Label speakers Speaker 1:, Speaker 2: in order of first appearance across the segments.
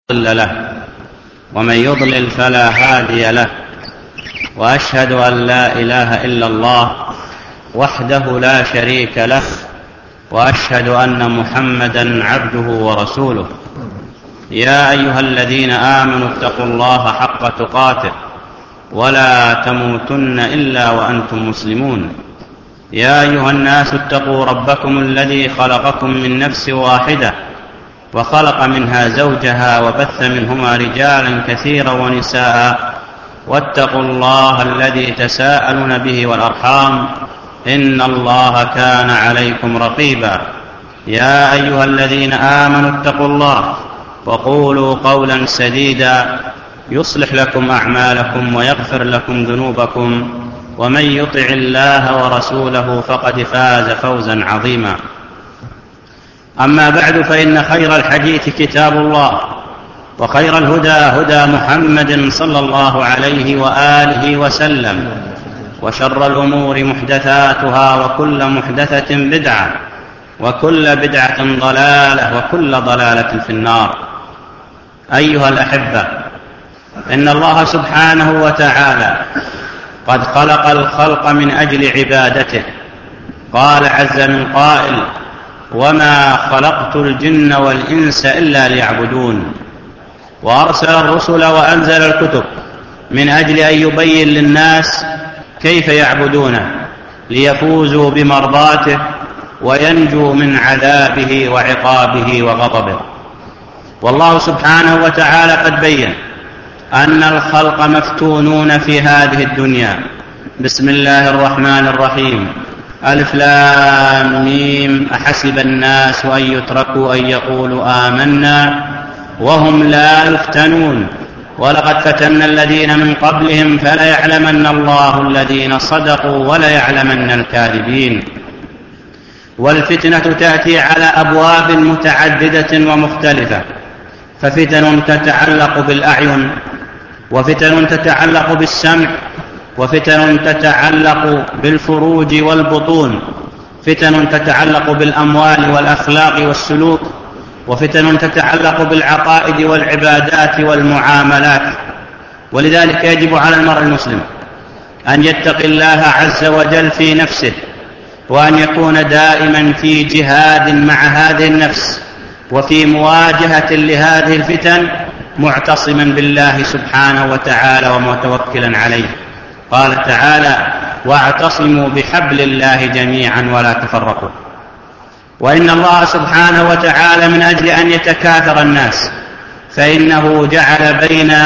Speaker 1: مضل له ومن يضلل فلا هادي له، وأشهد أن لا إله إلا الله وحده لا شريك له، وأشهد أن محمدا عبده ورسوله. يا أيها الذين آمنوا اتقوا الله حق تقاته ولا تموتن إلا وأنتم مسلمون. يا أيها الناس اتقوا ربكم الذي خلقكم من نفس واحدة وخلق منها زوجها وبث منهما رجالا كثيرا ونساء، واتقوا الله الذي تساءلون به والأرحام إن الله كان عليكم رقيبا. يا أيها الذين آمنوا اتقوا الله وقولوا قولا سديدا يصلح لكم أعمالكم ويغفر لكم ذنوبكم، ومن يطع الله ورسوله فقد فاز فوزا عظيما. أما بعد، فإن خير الحديث كتاب الله، وخير الهدى هدى محمد صلى الله عليه وآله وسلم، وشر الأمور محدثاتها، وكل محدثة بدعة، وكل بدعة ضلالة، وكل ضلالة في النار. أيها الأحبة، إن الله سبحانه وتعالى قد خلق الخلق من أجل عبادته. قال عز من قائل: وما خلقت الجن والإنس إلا ليعبدون. وأرسل الرسل وأنزل الكتب من أجل أن يبين للناس كيف يعبدونه ليفوزوا بمرضاته وينجوا من عذابه وعقابه وغضبه. والله سبحانه وتعالى قد بين أن الخلق مفتونون في هذه الدنيا. بسم الله الرحمن الرحيم: ألف لام ميم، أحسب الناس أن يتركوا أن يقولوا آمنا وهم لا يفتنون، ولقد فتنا الذين من قبلهم فليعلمن الله الذين صدقوا وليعلمن الكاذبين. والفتنة تأتي على أبواب متعددة ومختلفة، ففتن تتعلق بالأعين، وفتن تتعلق بالسمع، وفتن تتعلق بالفروج والبطون، فتن تتعلق بالأموال والأخلاق والسلوك، وفتن تتعلق بالعقائد والعبادات والمعاملات. ولذلك يجب على المرء المسلم أن يتقي الله عز وجل في نفسه، وأن يكون دائما في جهاد مع هذه النفس وفي مواجهة لهذه الفتن، معتصما بالله سبحانه وتعالى ومتوكلا عليه. قال تعالى: واعتصموا بحبل الله جميعا ولا تفرقوا. وإن الله سبحانه وتعالى من أجل أن يتكاثر الناس فإنه جعل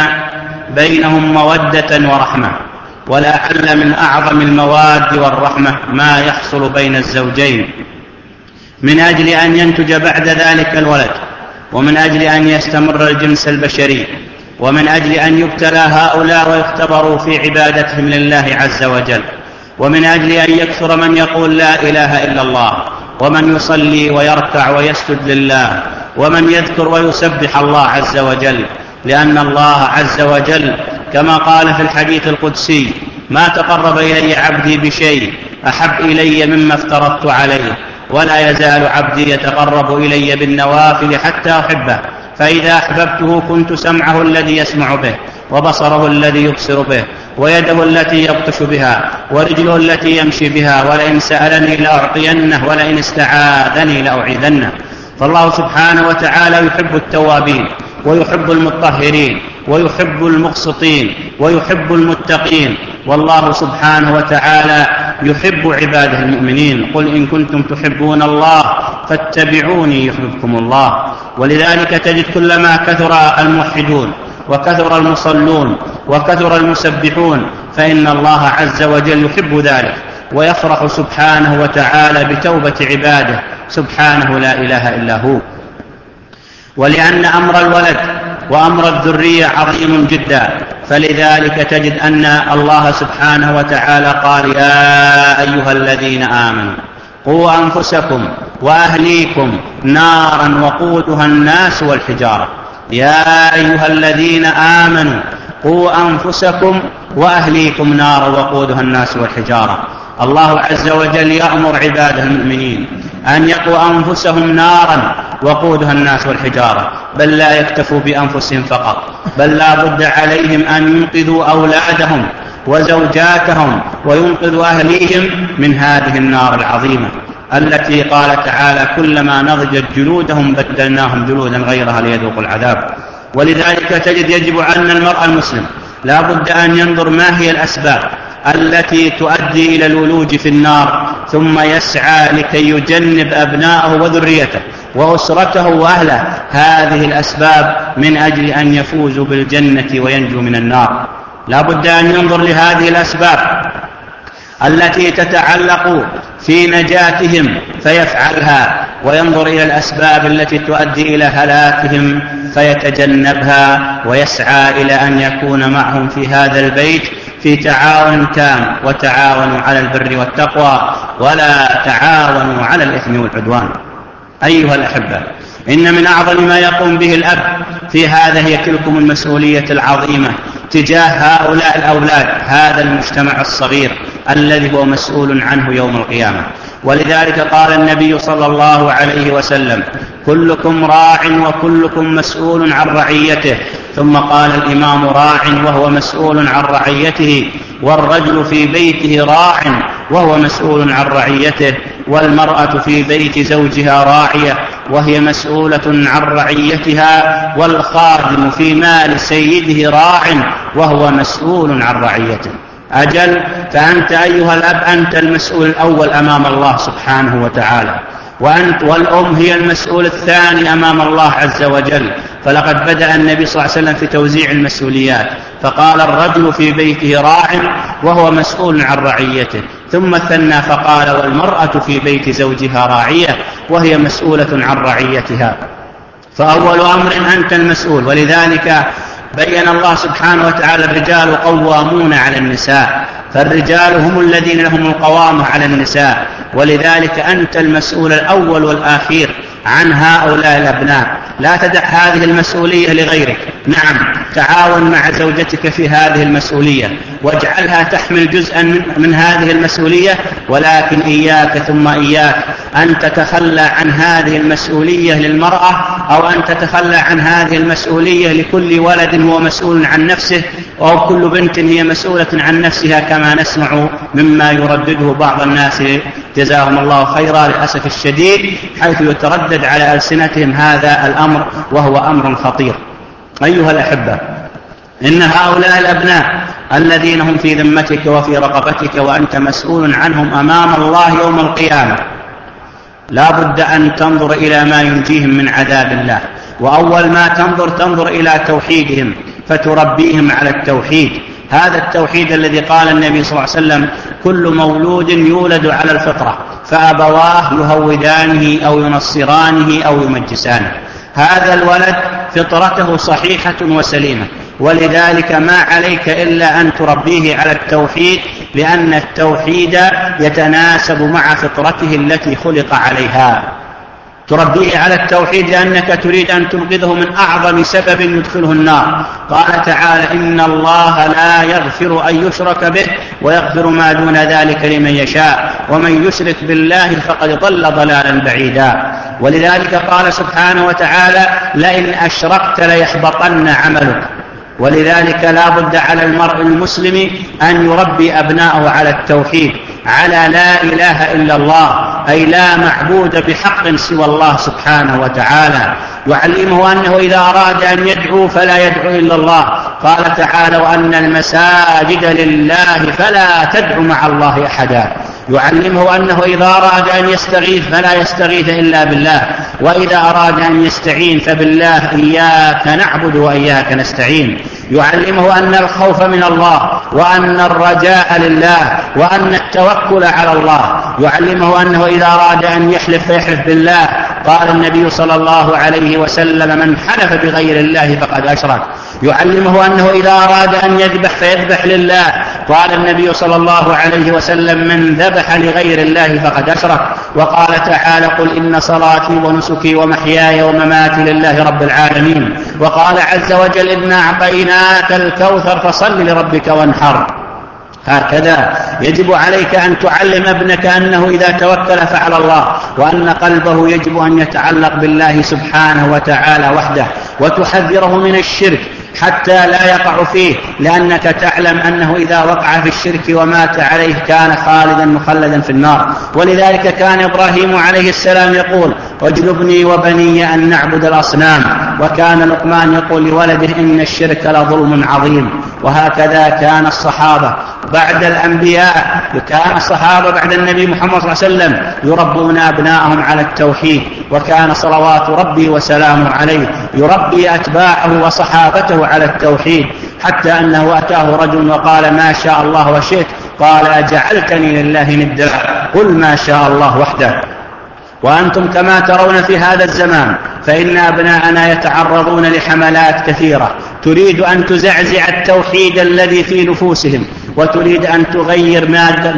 Speaker 1: بينهم مودة ورحمة، ولعل من أعظم المواد والرحمة ما يحصل بين الزوجين، من أجل أن ينتج بعد ذلك الولد، ومن أجل أن يستمر الجنس البشري، ومن أجل أن يبتلى هؤلاء ويختبروا في عبادتهم لله عز وجل، ومن أجل أن يكثر من يقول لا إله إلا الله، ومن يصلي ويركع ويسجد لله، ومن يذكر ويسبح الله عز وجل. لأن الله عز وجل كما قال في الحديث القدسي: ما تقرب إلي عبدي بشيء أحب إلي مما افترضت عليه، ولا يزال عبدي يتقرب إلي بالنوافل حتى أحبه، فإذا أحببته كنت سمعه الذي يسمع به، وبصره الذي يبصر به، ويده التي يبطش بها، ورجله التي يمشي بها، ولئن سألني لأعطينه، ولئن استعاذني لأعيذنه. فالله سبحانه وتعالى يحب التوابين، ويحب المطهرين، ويحب المقسطين، ويحب المتقين. والله سبحانه وتعالى يحب عباده المؤمنين. قل إن كنتم تحبون الله فاتبعوني يحببكم الله. ولذلك تجد كلما كثر الموحدون وكثر المصلون وكثر المسبحون فإن الله عز وجل يحب ذلك، ويفرح سبحانه وتعالى بتوبة عباده سبحانه لا إله إلا هو. ولأن أمر الولد وأمر الذرية عظيم جدا، فلذلك تجد أن الله سبحانه وتعالى قال: يا أيها الذين آمنوا قوا أنفسكم وأهليكم نارا وقودها الناس والحجارة. يا أيها الذين آمنوا قوا أنفسكم وأهليكم نارا وقودها الناس والحجارة. الله عز وجل يأمر عباده المؤمنين أن يقوا أنفسهم نارا وقودها الناس والحجارة، بل لا يكتفوا بأنفسهم فقط، بل لا بد عليهم أن ينقذوا أولادهم وزوجاتهم وينقذوا أهليهم من هذه النار العظيمة التي قال تعالى كلما نضجت جلودهم بدلناهم جلودا غيرها ليذوقوا العذاب. ولذلك تجد يجب أن المرء المسلم لا بد أن ينظر ما هي الأسباب التي تؤدي إلى الولوج في النار، ثم يسعى لكي يجنب أبناءه وذريته وأسرته وأهله هذه الأسباب من أجل أن يفوزوا بالجنة وينجوا من النار. لا بد أن ينظر لهذه الأسباب التي تتعلق في نجاتهم فيفعلها، وينظر إلى الأسباب التي تؤدي إلى هلاكهم فيتجنبها، ويسعى إلى أن يكون معهم في هذا البيت في تعاون تام، وتعاونوا على البر والتقوى ولا تعاونوا على الإثم والعدوان. أيها الأحبة، إن من أعظم ما يقوم به الأب في هذا هي تلكم المسؤولية العظيمة تجاه هؤلاء الأولاد، هذا المجتمع الصغير الذي هو مسؤول عنه يوم القيامة. ولذلك قال النبي صلى الله عليه وسلم كلكم راع وكلكم مسؤول عن رعيته. ثم قال الإمام راع وهو مسؤول عن رعيته، والرجل في بيته راع وهو مسؤول عن رعيته، والمرأة في بيت زوجها راعية وهي مسؤولة عن رعيتها، والخادم في مال سيده راع وهو مسؤول عن رعيته. أجل، فأنت أيها الأب أنت المسؤول الأول أمام الله سبحانه وتعالى، والأم هي المسؤول الثاني أمام الله عز وجل. فلقد بدأ النبي صلى الله عليه وسلم في توزيع المسؤوليات فقال الرجل في بيته راع وهو مسؤول عن رعيته، ثم ثنى فقال والمرأة في بيت زوجها راعية وهي مسؤولة عن رعيتها. فأول أمر أنت المسؤول. ولذلك بين الله سبحانه وتعالى الرجال قوامون على النساء، فالرجال هم الذين لهم القوامة على النساء، ولذلك أنت المسؤول الأول والآخير عن هؤلاء الأبناء. لا تدع هذه المسؤولية لغيرك، نعم تعاون مع زوجتك في هذه المسؤولية واجعلها تحمل جزءا من هذه المسؤولية، ولكن إياك ثم إياك أن تتخلى عن هذه المسؤولية للمرأة، أو أن تتخلى عن هذه المسؤولية لكل ولد هو مسؤول عن نفسه، أو كل بنت هي مسؤولة عن نفسها، كما نسمع مما يردده بعض الناس جزاهم الله خيرا للأسف الشديد، حيث يتردد على ألسنتهم هذا الأمر وهو أمر خطير. أيها الأحبة، إن هؤلاء الأبناء الذين هم في ذمتك وفي رقبتك وأنت مسؤول عنهم أمام الله يوم القيامة لا بد أن تنظر إلى ما ينجيهم من عذاب الله. وأول ما تنظر إلى توحيدهم فتربيهم على التوحيد، هذا التوحيد الذي قال النبي صلى الله عليه وسلم كل مولود يولد على الفطرة فأبواه يهودانه أو ينصرانه أو يمجسانه. هذا الولد فطرته صحيحة وسليمة، ولذلك ما عليك إلا أن تربيه على التوحيد، لأن التوحيد يتناسب مع فطرته التي خلق عليها. تربيه على التوحيد لأنك تريد أن تنقذه من أعظم سبب يدخله النار. قال تعالى إن الله لا يغفر أن يشرك به ويغفر ما دون ذلك لمن يشاء ومن يشرك بالله فقد ضل ضلالا بعيدا. ولذلك قال سبحانه وتعالى لئن أشركت ليحبطن عملك. ولذلك لا بد على المرء المسلم أن يربي أبناءه على التوحيد، على لا إله إلا الله، أي لا معبود بحق سوى الله سبحانه وتعالى. يعلمه أنه إذا أراد أن يدعو فلا يدعو إلا الله. قال تعالى وأن المساجد لله فلا تدع مع الله أحدا. يعلمه أنه إذا أراد أن يستغيث فلا يستغيث إلا بالله، وإذا أراد أن يستعين فبالله إياك نعبد وإياك نستعين. يعلمه أن الخوف من الله، وأن الرجاء لله، وأن التوكل على الله. يعلمه أنه إذا أراد أن يحلف فيحلف بالله. قال النبي صلى الله عليه وسلم من حلف بغير الله فقد أشرك. يعلمه أنه إذا أراد أن يذبح فيذبح لله. قال النبي صلى الله عليه وسلم من ذبح لغير الله فقد أشرك. وقال تعالى قل إن صلاتي ونسكي ومحياي ومماتي لله رب العالمين. وقال عز وجل إنا أعطيناك الكوثر فصل لربك وانحر. هكذا يجب عليك أن تعلم ابنك أنه إذا توكل فعلى الله، وأن قلبه يجب أن يتعلق بالله سبحانه وتعالى وحده، وتحذره من الشرك حتى لا يقع فيه، لأنك تعلم أنه إذا وقع في الشرك ومات عليه كان خالدا مخلدا في النار. ولذلك كان إبراهيم عليه السلام يقول: واجنبني وبني أن نعبد الأصنام. وكان لقمان يقول لولده: إن الشرك لظلم عظيم. وهكذا كان الصحابة بعد الأنبياء، كان الصحابة بعد النبي محمد صلى الله عليه وسلم يربون أبناءهم على التوحيد، وكان صلوات ربي وسلامه عليه يربي أتباعه وصحابته على التوحيد، حتى أنه أتاه رجل وقال: ما شاء الله وشئت. قال: أجعلتني لله ندا؟ قل ما شاء الله وحده. وأنتم كما ترون في هذا الزمان فإن أبناءنا يتعرضون لحملات كثيرة تريد أن تزعزع التوحيد الذي في نفوسهم، وتريد أن تغير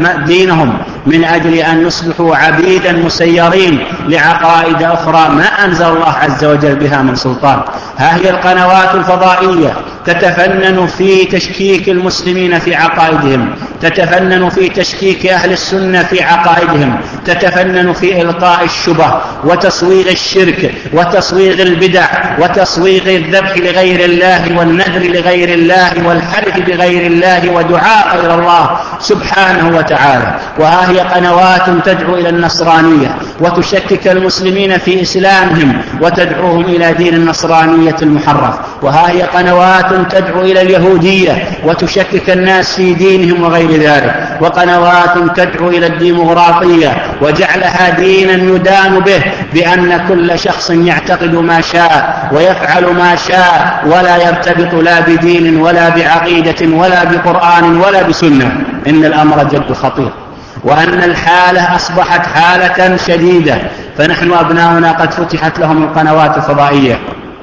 Speaker 1: دينهم من أجل أن يصبحوا عبيدا مسيرين لعقائد أخرى ما أنزل الله عز وجل بها من سلطان. ها هي القنوات الفضائية تتفنن في تشكيك المسلمين في عقائدهم، تتفنن في تشكيك أهل السنة في عقائدهم، تتفنن في إلقاء الشبه وتصوير الشرك وتصوير البدع وتصوير الذبح لغير الله والنذر لغير الله والحلف بغير الله ودعاء غير الله سبحانه وتعالى. وها هي قنوات تدعو إلى النصرانية وتشكك المسلمين في إسلامهم وتدعوهم إلى دين النصرانية المحرف. وها هي قنوات تدعو إلى اليهودية وتشكك الناس في دينهم وغير ذلك. وقنوات تدعو إلى الديمقراطية وجعلها دينا يدان به، بأن كل شخص يعتقد ما شاء ويفعل ما شاء ولا يرتبط لا بدين ولا بعقيدة ولا بقرآن ولا بسنة. إن الأمر جد خطير، وأن الحالة أصبحت حالة شديدة. فنحن أبناؤنا قد فتحت لهم القنوات الفضائية،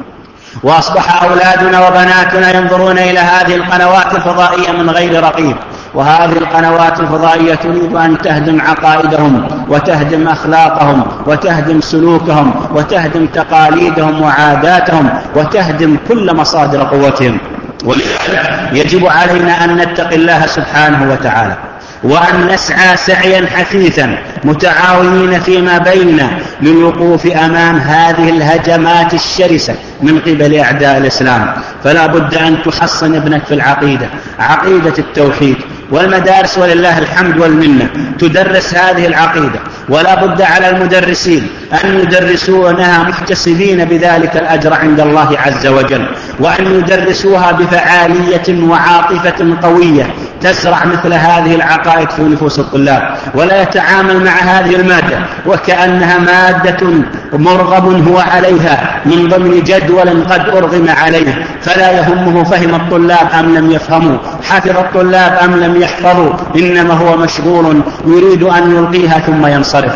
Speaker 1: وأصبح أولادنا وبناتنا ينظرون إلى هذه القنوات الفضائية من غير رقيب. وهذه القنوات الفضائية تريد أن تهدم عقائدهم وتهدم أخلاقهم وتهدم سلوكهم وتهدم تقاليدهم وعاداتهم وتهدم كل مصادر قوتهم. ولذلك يجب علينا أن نتقي الله سبحانه وتعالى، وأن نسعى سعيا حثيثا متعاونين فيما بيننا للوقوف أمام هذه الهجمات الشرسة من قبل أعداء الإسلام. فلا بد أن تحصن ابنك في العقيدة، عقيدة التوحيد، والمدارس ولله الحمد والمنة تدرس هذه العقيدة، ولا بد على المدرسين أن يدرسونها محتسبين بذلك الأجر عند الله عز وجل، وأن يدرسوها بفعالية وعاطفة قوية تزرع مثل هذه العقائد في نفوس الطلاب، ولا يتعامل مع هذه المادة وكأنها مادة مرغب هو عليها من ضمن جدول قد أرغم عليه، فلا يهمه فهم الطلاب أم لم يفهموا، حفظ الطلاب أم لم يحفظوا، إنما هو مشغول يريد أن يلقيها ثم ينصرف.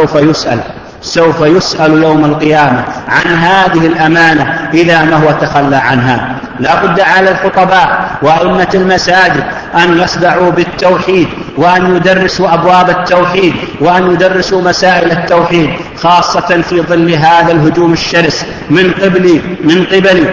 Speaker 1: سوف يسأل يوم القيامة عن هذه الأمانة إذا ما هو تخلى عنها. لا بد على الخطباء وأئمة المساجد أن يصدعوا بالتوحيد، وأن يدرسوا أبواب التوحيد، وأن يدرسوا مسائل التوحيد، خاصة في ظل هذا الهجوم الشرس من قبل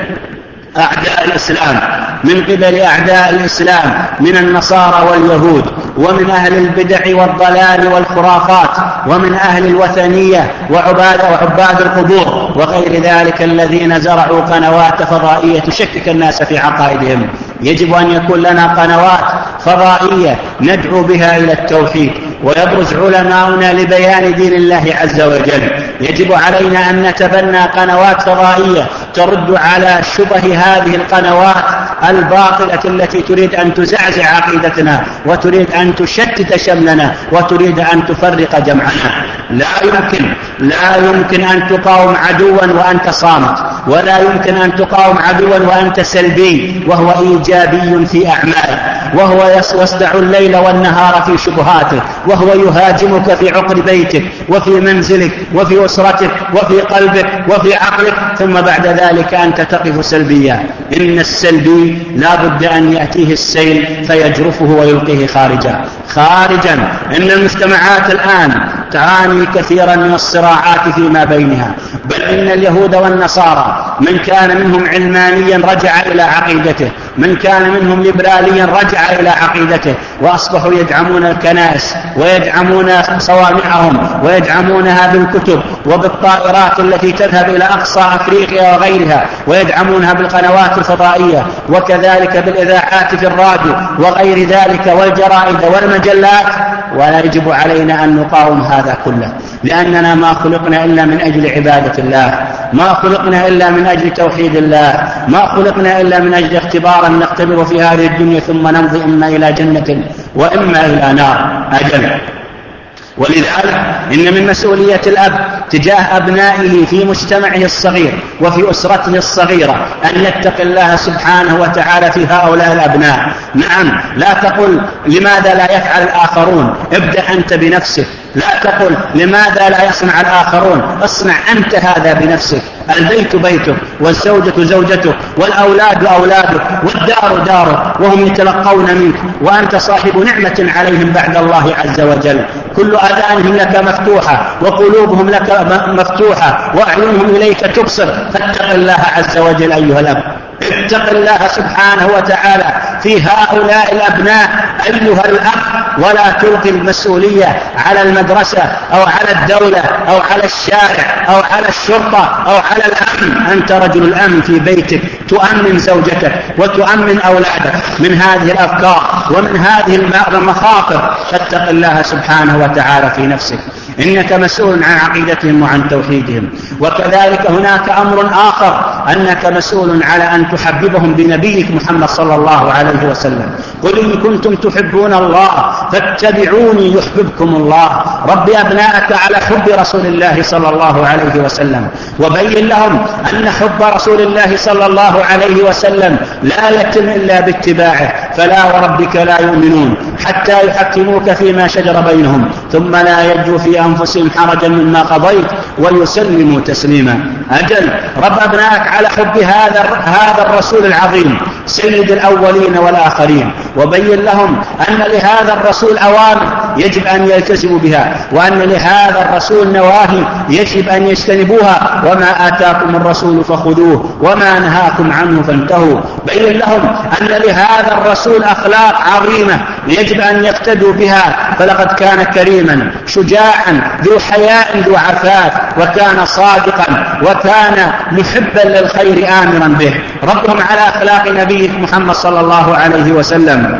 Speaker 1: أعداء الإسلام من النصارى واليهود، ومن أهل البدع والضلال والخرافات، ومن أهل الوثنية وعباد القبور وغير ذلك الذين زرعوا قنوات فضائية تشكك الناس في عقائدهم. يجب أن يكون لنا قنوات فضائية ندعو بها إلى التوحيد، ويبرز علماؤنا لبيان دين الله عز وجل. يجب علينا أن نتبنى قنوات فضائية ترد على شبه هذه القنوات الباطلة التي تريد أن تزعزع عقيدتنا وتريد أن تشتت شملنا وتريد أن تفرق جمعنا. لا يمكن أن تقاوم عدوا وأنت صامت، ولا يمكن أن تقاوم عدوا وأنت سلبي وهو إيجابي في أعماله، وهو يصدع الليل والنهار في شبهاته، وهو يهاجمك في عقر بيتك وفي منزلك وفي أسرتك وفي قلبك وفي عقلك، ثم بعد ذلك أنت تقف سلبيا. إن السلبي لا بد أن يأتيه السيل فيجرفه ويلقيه خارجا. إن المجتمعات الآن
Speaker 2: تعاني كثيرا من الصراعات فيما بينها، بل إن اليهود والنصارى من كان منهم علمانيا رجع إلى عقيدته، من كان منهم ليبراليا رجع إلى عقيدته، وأصبحوا يدعمون الكنائس ويدعمون صوامعهم ويدعمونها بالكتب وبالطائرات التي تذهب إلى أقصى أفريقيا وغيرها، ويدعمونها بالقنوات الفضائية وكذلك بالإذاعات في الراديو وغير ذلك والجرائد والمجلات. ولا يجب علينا أن نقاوم هذا كله، لأننا ما خلقنا إلا من أجل عبادة الله، ما خلقنا إلا من أجل توحيد الله، ما خلقنا إلا من أجل اختبارا نختبر في هذه الدنيا ثم نمضي إما إلى جنة وإما إلى نار أجل. ولذلك إن من مسؤولية الأب تجاه أبنائه في مجتمعه الصغير وفي أسرته الصغيرة أن يتقي الله سبحانه وتعالى في هؤلاء الأبناء. نعم، لا تقل لماذا لا يفعل الآخرون، ابدأ أنت بنفسك. لا تقل لماذا لا يصنع الآخرون، اصنع أنت هذا بنفسك. البيت بيتك، والزوجة زوجتك، والأولاد أولادك، والدار دارك، وهم يتلقون منك وأنت صاحب نعمة عليهم بعد الله عز وجل. كل آذانهم لك مفتوحة وقلوبهم لك مفتوحة وأعينهم إليك تبصر، فاتق الله عز وجل أيها الأب، اتق الله سبحانه وتعالى في هؤلاء الأبناء أيها الأب، ولا تلقي المسؤولية على المدرسة أو على الدولة أو على الشارع أو على الشرطة أو على الأمن. أنت رجل الأمن في بيتك، تؤمن زوجتك وتؤمن أولادك من هذه الأفكار ومن هذه المخاطر، فاتق الله سبحانه وتعالى في نفسك، إنك مسؤول عن عقيدتهم وعن توحيدهم. وكذلك هناك أمر آخر، أنك مسؤول على أن تحببهم بنبيك محمد صلى الله عليه وسلم. قل إن كنتم تحبون الله فاتبعوني يحببكم الله. رب أبناءك على حب رسول الله صلى الله عليه وسلم، وبين لهم أن حب رسول الله صلى الله عليه وسلم لا يتم إلا باتباعه. فلا وربك لا يؤمنون حتى يحكموك فيما شجر بينهم ثم لا يجدوا في أنفسهم حرجا مما قضيت ويسلموا تسليما. أجل، رب أبنائك على حب هذا الرسول العظيم سيد الأولين والآخرين، وبين لهم أن لهذا الرسول أوامر يجب أن يلتزموا بها، وأن لهذا الرسول نواهي يجب أن يجتنبوها، وما آتاكم الرسول فخذوه وما نهاكم عنه فانتهوا. بين لهم أن لهذا الرسول أخلاق عظيمة يجب أن يقتدوا بها، فلقد كان كريما شجاعا ذو حياء ذو عفاف، وكان صادقا وكان محبا للخير آمرا به. ربهم على أخلاق نبيك محمد صلى الله عليه وسلم.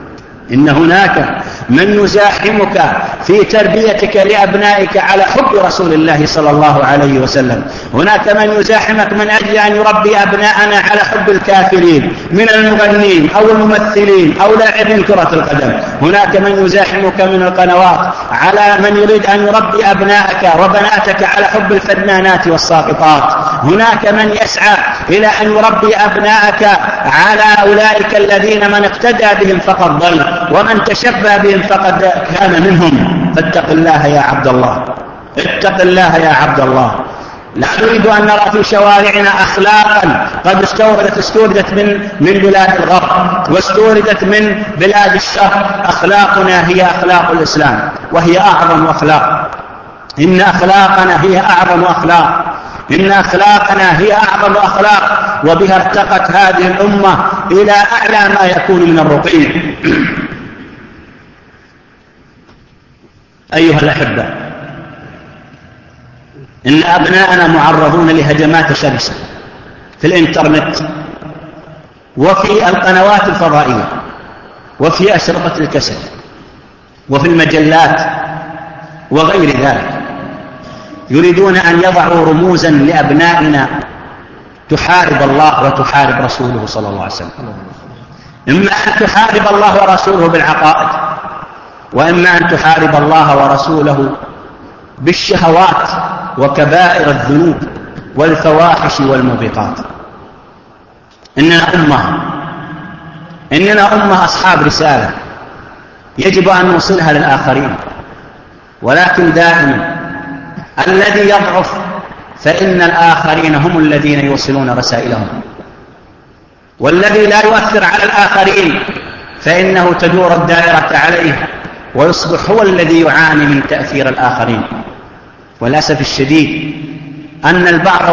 Speaker 2: إن هناك من يزاحمك في تربيتك لأبنائك على حب رسول الله صلى الله عليه وسلم. هناك من يزاحمك من أجل أن يربي أبناءنا على حب الكافرين من المغنين أو الممثلين أو لاعبين كرة القدم. هناك من يزاحمك من القنوات على من يريد أن يربي أبنائك وبناتك على حب الفنانات والساقطات. هناك من يسعى إلى أن يربي أبنائك على أولئك الذين من اقتدى بهم فقد ضل ومن تشبه بهم فقد كان منهم. فاتق الله يا عبد الله، اتق الله يا عبد الله. لا نريد أن نرى في شوارعنا أخلاقا قد استوردت من بلاد الغرب واستوردت من بلاد الشرق. أخلاقنا هي أخلاق الإسلام وهي أعظم أخلاق. إن أخلاقنا هي أعظم أخلاق، إن أخلاقنا هي أعظم أخلاق، وبها ارتقت هذه الأمة إلى أعلى ما يكون من الرقي. أيها الأحبة، إن أبناءنا معرضون لهجمات شرسة في الإنترنت وفي القنوات الفضائية وفي أشرطة الكسل وفي المجلات وغير ذلك. يريدون أن يضعوا رموزا لأبنائنا تحارب الله وتحارب رسوله صلى الله عليه وسلم. إما أن تحارب الله ورسوله بالعقائد، وإما أن تحارب الله ورسوله بالشهوات وكبائر الذنوب والفواحش والموبقات. إننا أمة أصحاب رسالة يجب أن نوصلها للآخرين، ولكن دائما الذي يضعف فإن الآخرين هم الذين يوصلون رسائلهم، والذي لا يؤثر على الآخرين فإنه تدور الدائرة عليه ويصبح هو الذي يعاني من تأثير الآخرين. وللأسف الشديد أن البعض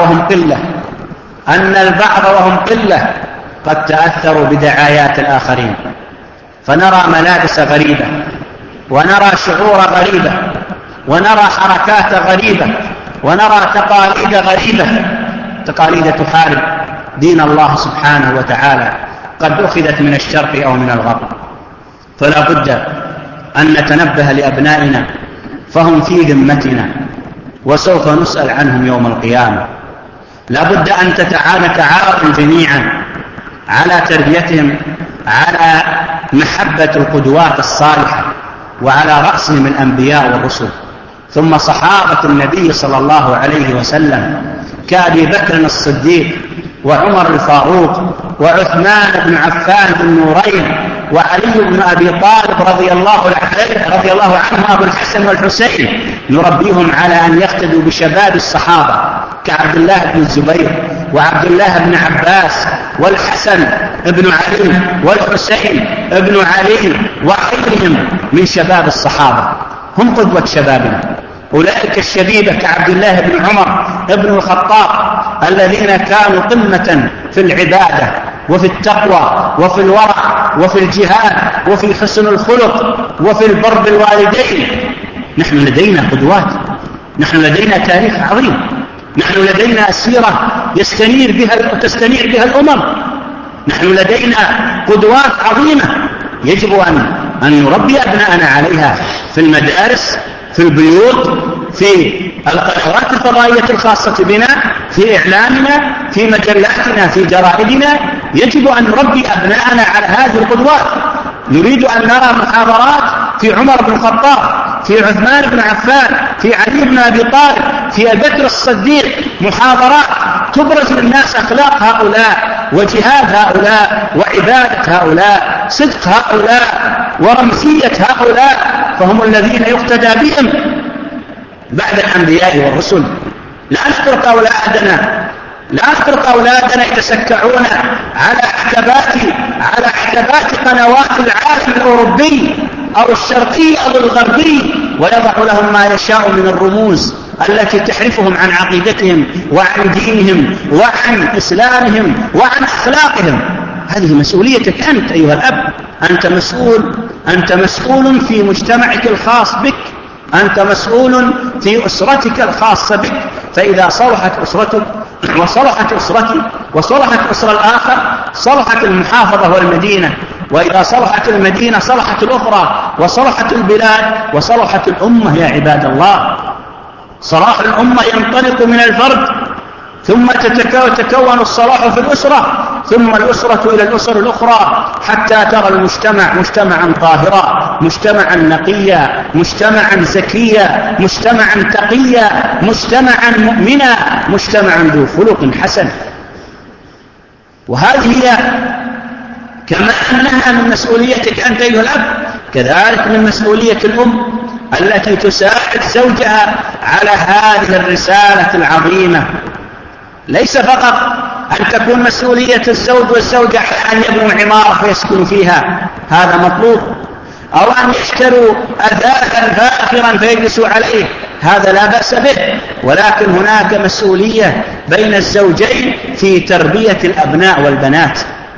Speaker 2: وهم قلة قد تأثروا بدعايات الآخرين، فنرى ملابس غريبة، ونرى شعور غريبة، ونرى حركات غريبة، ونرى تقاليد غريبة، تقاليد تحارب دين الله سبحانه وتعالى، قد أخذت من الشرق أو من الغرب. فلا بد أن نتنبه لأبنائنا، فهم في ذمتنا وسوف نسأل عنهم يوم القيامة. لا بد أن نتعاون جميعا على تربيتهم على محبة القدوات الصالحة، وعلى رأسهم الأنبياء والرسل، ثم صحابة النبي صلى الله عليه وسلم كأبي بكر الصديق، وعمر الفاروق، وعثمان بن عفان بن نورين، وعلي بن أبي طالب رضي الله عنه أبو الحسن والحسين. نربيهم على أن يقتدوا بشباب الصحابة كعبد الله بن الزبير، وعبد الله بن عباس، والحسن بن علي، والحسين بن علي، وغيرهم من شباب الصحابة، هم قدوة شبابنا. أولئك الشبيبة كعبد الله بن عمر بن الخطاب الذين كانوا قمة في العبادة وفي التقوى وفي الورع وفي الجهاد وفي حسن الخلق وفي البر بالوالدين. نحن لدينا قدوات، نحن لدينا تاريخ عظيم، نحن لدينا سيرة تستنير بها الأمم، نحن لدينا قدوات عظيمة يجب أن نربي أبناءنا عليها في المدارس، في البيوت، في القنوات الفضائية الخاصة بنا، في إعلامنا، في مجلاتنا، في جرائدنا. يجب أن نربي أبناءنا على هذه القدوات. نريد أن نرى محاضرات في عمر بن الخطاب، في عثمان بن عفان، في علي بن أبي طالب، في أبي بكر الصديق، محاضرات تبرز للناس أخلاق هؤلاء، وجهاد هؤلاء، وعبادة هؤلاء، صدق هؤلاء، ورمزية هؤلاء، فهم الذين يقتدى بهم بعد الأنبياء والرسل. لا نترك أولادنا يتسكعون على حسابات قنوات العالم الأوروبي أو الشرقي أو الغربي، ويضع لهم ما يشاء من الرموز التي تحرفهم عن عقيدتهم وعن دينهم وعن إسلامهم وعن أخلاقهم. هذه مسؤوليتك أنت أيها الأب. أنت مسؤول في مجتمعك الخاص بك، أنت مسؤول في أسرتك الخاصة بك. فإذا صلحت أسرتك وصلحت أسرتي وصلحت أسرة الآخر، صلحت المحافظة والمدينة. وإذا صلحت المدينة صلحت الأخرى، وصلحت البلاد وصلحت الأمة. يا عباد الله، صلاح الأمة ينطلق من الفرد، ثم تتكون الصلاح في الأسرة، ثم الأسرة إلى الأسر الأخرى، حتى ترى المجتمع مجتمعا طاهرا، مجتمعا نقيا، مجتمعا زكيا، مجتمعا تقيا، مجتمعا مؤمنا، مجتمعا ذو خلق حسن. وهذه هي كما أنها من مسؤوليتك أنت أيها الأب، كذلك من مسؤولية الأم التي تساعد زوجها على هذه الرسالة العظيمة. ليس فقط أن تكون مسؤولية الزوج والزوجة أن يبنوا عمارة فيسكنوا فيها، هذا مطلوب، أو أن يشتروا أثاثا فاخرا فيجلسوا عليه، هذا لا بأس به. ولكن هناك مسؤولية بين الزوجين في تربية الأبناء والبنات.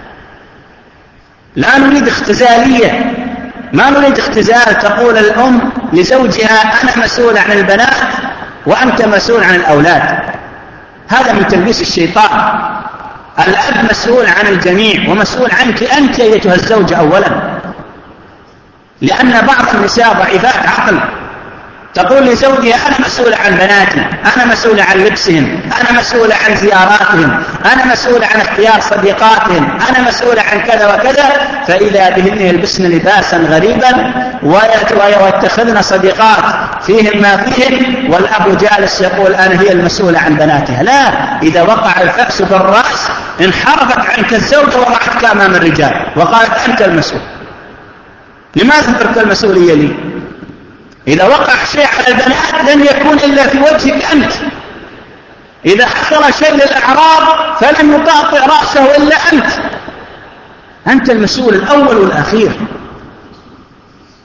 Speaker 2: لا نريد اختزالية، ما نريد اختزال تقول الأم لزوجها أنا مسؤول عن البنات وأنت مسؤول عن الأولاد. هذا من تلبيس الشيطان. الأب مسؤول عن الجميع ومسؤول عنك أنت أيتها الزوجة أولا، لأن بعض النساء ضعيفات عقل تقول لزوجها أنا مسؤول عن بناتي، أنا مسؤول عن لبسهم، أنا مسؤول عن زياراتهم، أنا مسؤول عن اختيار صديقاتهم، أنا مسؤول عن كذا وكذا، فإذا بهن يلبسن لباسا غريبا ويتخذن صديقات فيهم ما فيهم، والأب جالس يقول أنا هي المسؤولة عن بناتها. لا، إذا وقع الفأس بالرأس انحرفت عنك الزوجة وضعتك أمام الرجال وقالت أنت المسؤول. لماذا ترك المسؤولية لي؟ إذا وقع شيء على البنات لن يكون إلا في وجهك أنت. إذا حصل شيء للأعراض فلن يطأطئ رأسه إلا أنت. أنت المسؤول الأول والأخير.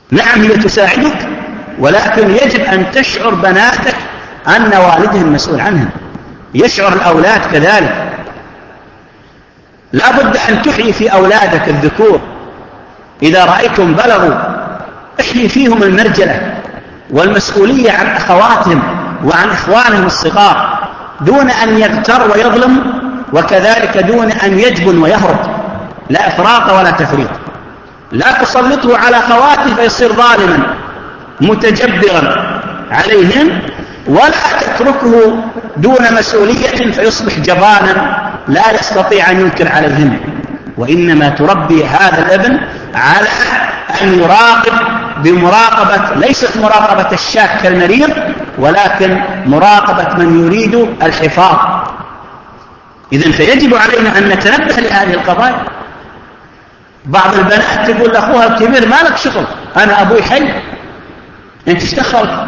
Speaker 2: نعم هي تساعدك، ولكن يجب أن تشعر بناتك أن والدهم مسؤول عنهم، يشعر الأولاد كذلك. لا بد أن تحيي في أولادك الذكور، إذا رأيتم بلغوا احيي فيهم المرجلة والمسؤولية عن أخواتهم وعن إخوانهم الصغار، دون أن يغتر ويظلم، وكذلك دون أن يجبن ويهرب، لا إفراط ولا تفريط. لا تسلطه على أخواته فيصير ظالما متجبرا عليهم، ولا تتركه دون مسؤولية فيصبح جبانا لا يستطيع أن ينكر عليهم. وإنما تربي هذا الابن على أن يراقب بمراقبة ليست مراقبة الشاك كالمريض، ولكن مراقبة من يريد الحفاظ. إذن فيجب علينا أن نتنبه لهذه القضايا. بعض البنات تقول لأخوها الكبير: ما لك شغل، أنا أبوي حي، أنت اشتخلت.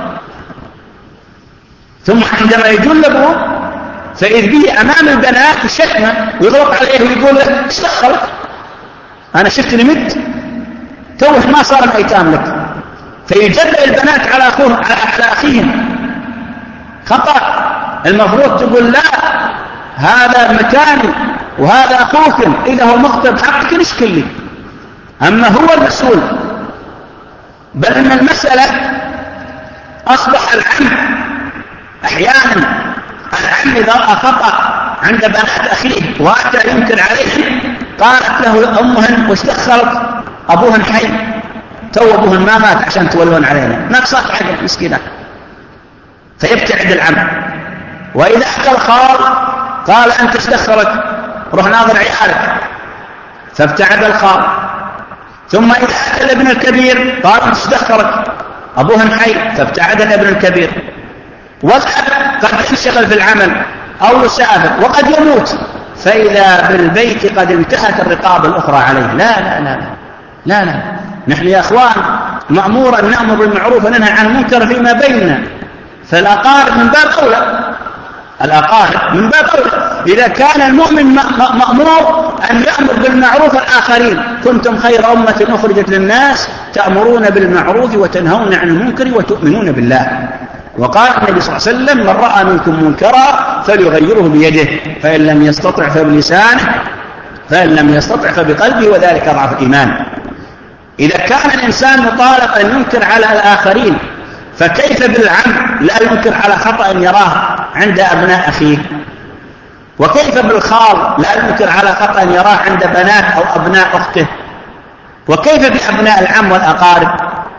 Speaker 2: ثم عندما يجل أبوه فإذ به أمام البنات وشتمه ويغلق عليه ويقول له: اشتخلت، أنا شفت لي مت، توه ما صار الأيتام لك. فيجبر البنات على أخيهم، خطأ. المفروض تقول: لا، هذا مكاني وهذا أخوكم، إذا هو مخطئ بحقك نشكل لي، أما هو المسؤول. بل إن المسألة أصبح العم أحيانا، العم إذا أخطأ عند بنات أخيه وأتى ينكر عليهم قالت له أمهن: واشتخلت، أبوهن حي، تو أبوهن ما مات عشان تولون علينا، نقصت عقل مسكينة. فيبتعد العم. وإذا أتى الخال قال: أنت اشتخلت، روح ناظر عيالك، فابتعد الخال. ثم إذا أتى الابن الكبير قال: أنت اشتخلت، أبوهن حي، فابتعد الابن الكبير. والأب قد ينشغل في العمل أو يسافر وقد يموت، فإذا بالبيت قد انتهت الرقاب الأخرى عليه. لا لا لا لا لا، نحن يا أخوان مأمور أن نأمر بالمعروف وننهى عن المنكر فيما بيننا، فالأقارب من باب أولى، الأقارب من باب أولى. إذا كان المؤمن مأمور أن يأمر بالمعروف الآخرين: كنتم خير أمة أخرجت للناس تأمرون بالمعروف وتنهون عن المنكر وتؤمنون بالله. وقال النبي صلى الله عليه وسلم: من رأى منكم منكرا فليغيره بيده، فإن لم يستطع فبلسانه، فإن لم يستطع فبقلبه، وذلك ضعف الإيمان. إذا كان الإنسان مطالب أن ينكر على الآخرين، فكيف بالعم لا ينكر على خطأ يراه عند أبناء أخيه؟ وكيف بالخال لا ينكر على خطأ يراه عند بنات أو أبناء أخته؟ وكيف بأبناء العم والأقارب؟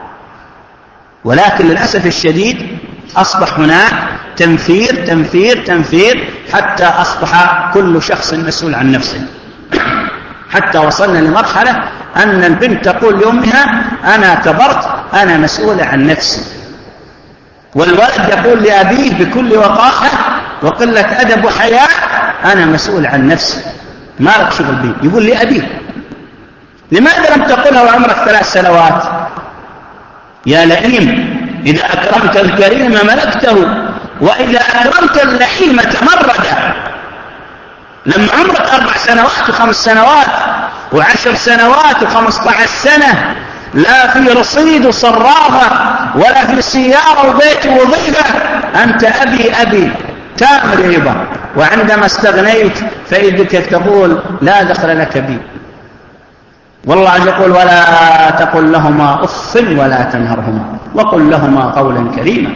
Speaker 2: ولكن للأسف الشديد أصبح هناك تنفير تنفير تنفير، حتى أصبح كل شخص مسؤول عن نفسه، حتى وصلنا لمرحلة أن البنت تقول لأمها: أنا كبرت، أنا مسؤولة عن نفسي. والولد يقول لأبيه بكل وقاحة وقلة أدب وحياء: أنا مسؤول عن نفسي، ما لك شغل بي. يقول لأبيه: لماذا لم تقلها وعمرك 3 سنوات؟ يا لئيم، إذا أكرمت الكريم ملكته، وإذا أكرمت اللئيم تمرد. لما عمرك 4 سنوات و5 سنوات و10 سنوات و15 سنة، لا في رصيد وصرافة ولا في سيارة وبيت ووظيفة، أنت أبي أبي تامر يبا. وعندما استغنيت فإذك تقول: لا دخل لك بي. والله يقول: ولا تقل لهما أف ولا تنهرهما وقل لهما قولا كريما.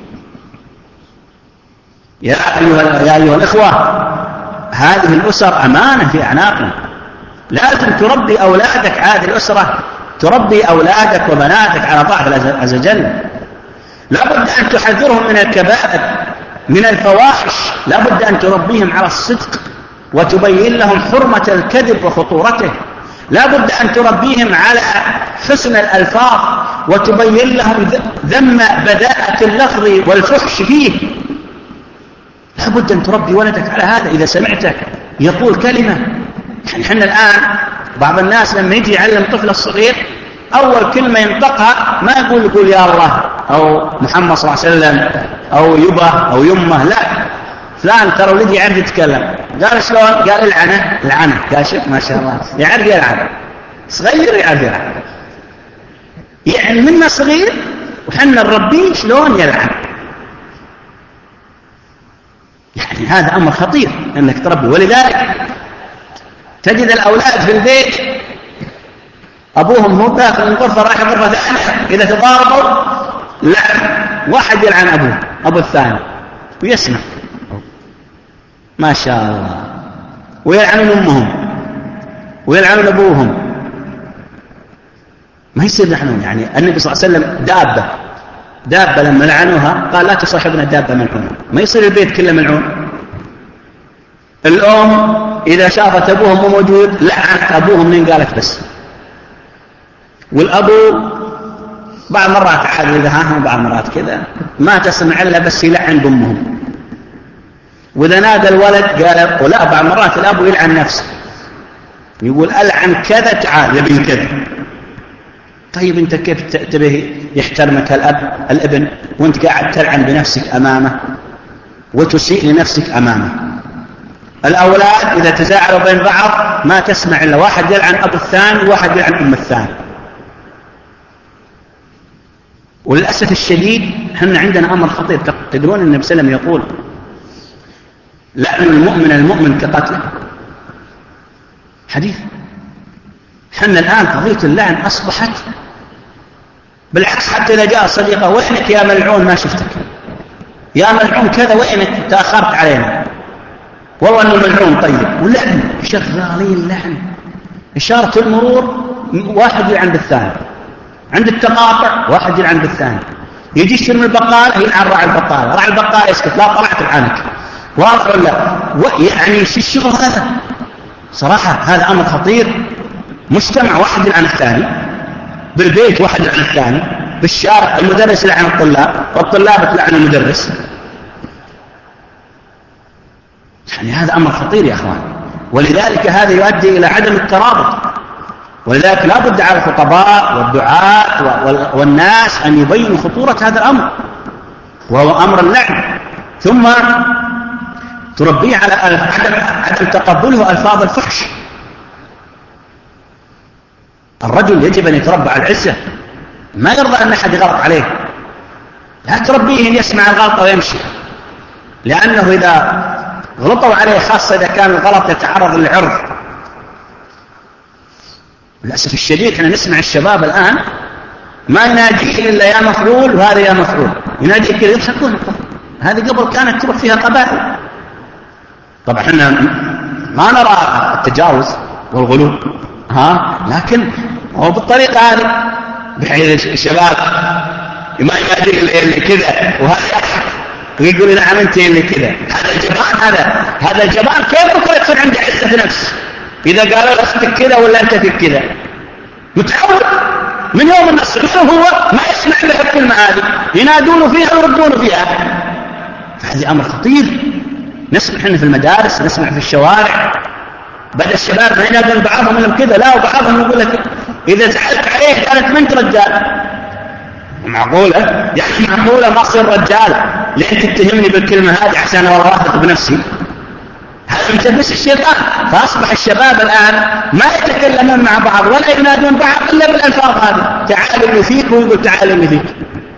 Speaker 2: يا أيها الإخوة، هذه الأسر أمانة في أعناقنا، لازم تربي أولادك، هذه الأسرة تربي أولادك وبناتك على طاعة الله عز وجل. لا بد أن تحذرهم من الكبائر، من الفواحش، لا بد أن تربيهم على الصدق وتبين لهم حرمة الكذب وخطورته. لا بد أن تربيهم على حسن الألفاظ وتبين لهم ذم بداءة اللفظ والفحش فيه. لا بد أن تربي ولدك على هذا. إذا سمعته يقول كلمة، يعني حنا الآن بعض الناس لما يجي يعلم طفل الصغير أول كلمة ينطقها ما يقول يا الله أو محمد صلى الله عليه وسلم أو يبا أو يمه، لا، فلان ترى ولدي يعرف يتكلم. قال شلون؟ قال العنة. قال شوف ما شاء الله يعرف يلعب، صغير يعرف يلعب. يعني منا صغير وحنا نربيه شلون يلعن. يعني هذا أمر خطير أنك تربي. ولذلك تجد الأولاد في البيت أبوهم هو داخل من غرفة رايح غرفة ثانية، إذا تضاربوا لعن، واحد يلعن أبوه أبو الثاني ويسمع ما شاء الله، ويلعنون أمهم ويلعنون أبوهم. ما يصير نحن يعني النبي صلى الله عليه وسلم دابة لما لعنوها قال لا تصاحبنا دابة ملعونة. ما يصير البيت كله ملعون. الأم إذا شافت أبوهم مو موجود لعنت أبوهم من قالت بس. والأبو بعض مرات عاد إذا ها بعض مرات كذا ما تسمع إلا بس يلعن بأمهم. وإذا نادى الولد قال ولا بعض مرات الأبو يلعن نفسه يقول ألعن كذا تعال يبين كذا. طيب أنت كيف تبيه يحترمك الابن وأنت قاعد تلعن بنفسك أمامه وتسيء لنفسك أمامه؟ الأولاد إذا تزاعلوا بين بعض ما تسمع إلا واحد يلعن أبو الثاني وواحد يلعن أم الثاني. وللأسف الشديد احنا عندنا أمر خطير. تدرون أن النبي صلى الله عليه وسلم يقول لعن المؤمن كقتله، حديث. احنا الآن قضية اللعن أصبحت بالعكس، حتى إذا جاء صديقه وينك يا ملعون ما شفتك، يا ملعون كذا وينك تأخرت علينا، والله أنه ملعون. طيب واللعن شغالين لعن، إشارة المرور واحد يلعن بالثاني، عند التقاطع واحد يلعن بالثاني، يجي يشتري من البقالة يلعن راعي البقالة، راعي البقالة يسكت لا طلعت العنك، واضح ولا؟ يعني شو الشغل هذا؟ صراحة هذا أمر خطير. مجتمع واحد يلعن الثاني، بالبيت واحد يلعن الثاني، بالشارع المدرس يلعن الطلاب والطلاب تلعن المدرس. يعني هذا أمر خطير يا أخوان. ولذلك هذا يؤدي إلى عدم الترابط. ولذلك لا بد على الخطباء والدعاة والناس أن يبينوا خطورة هذا الأمر، وهو أمر اللعن. ثم تربيه على عدم تقبله ألفاظ الفحش. الرجل يجب أن يتربى على العزة، ما يرضى أن أحد يغلط عليه. لا تربيه أن يسمع الغلطة ويمشي، لأنه إذا غلطوا عليه خاصة إذا كان الغلط يتعرض للعرض. للأسف الشديد احنا نسمع الشباب الآن ما يناديه إلا يا مفعول وهذا يا مفعول، يناديه كذا يضحكون. هذه قبل كانت تروح فيها قبائل. طبعا احنا ما نرى التجاوز والغلو لكن هو بالطريقة هذه، بحيث الشباب ما يناديه اللي كذا وهذا ويقول نعم انت اللي كذا. هذا الجبان، هذا الجبان كيف بكره يكون عنده عزة نفس؟ إذا قالوا أختك كذا ولا أنت كذا متعود من يوم النصر، هو ما يسمع إلا الكلمة هذه، ينادون فيها ويردون فيها. فهذا أمر خطير. نسمع احنا في المدارس، نسمع في الشوارع، بدأ الشباب ما ينادون بعضهم لهم كذا، لا وبعضهم يقول لك إذا زعلت عليه قالت منك رجال. معقولة؟ يعني معقولة ما أصير رجال لأن تتهمني بالكلمة هذه عشان والله واثق بنفسي؟ هذا من تلبيس الشيطان. فأصبح الشباب الآن ما يتكلمون مع بعض ولا ينادون بعض إلا بالألفاظ هذه، تعال اللي فيك ويقول تعال اللي فيك.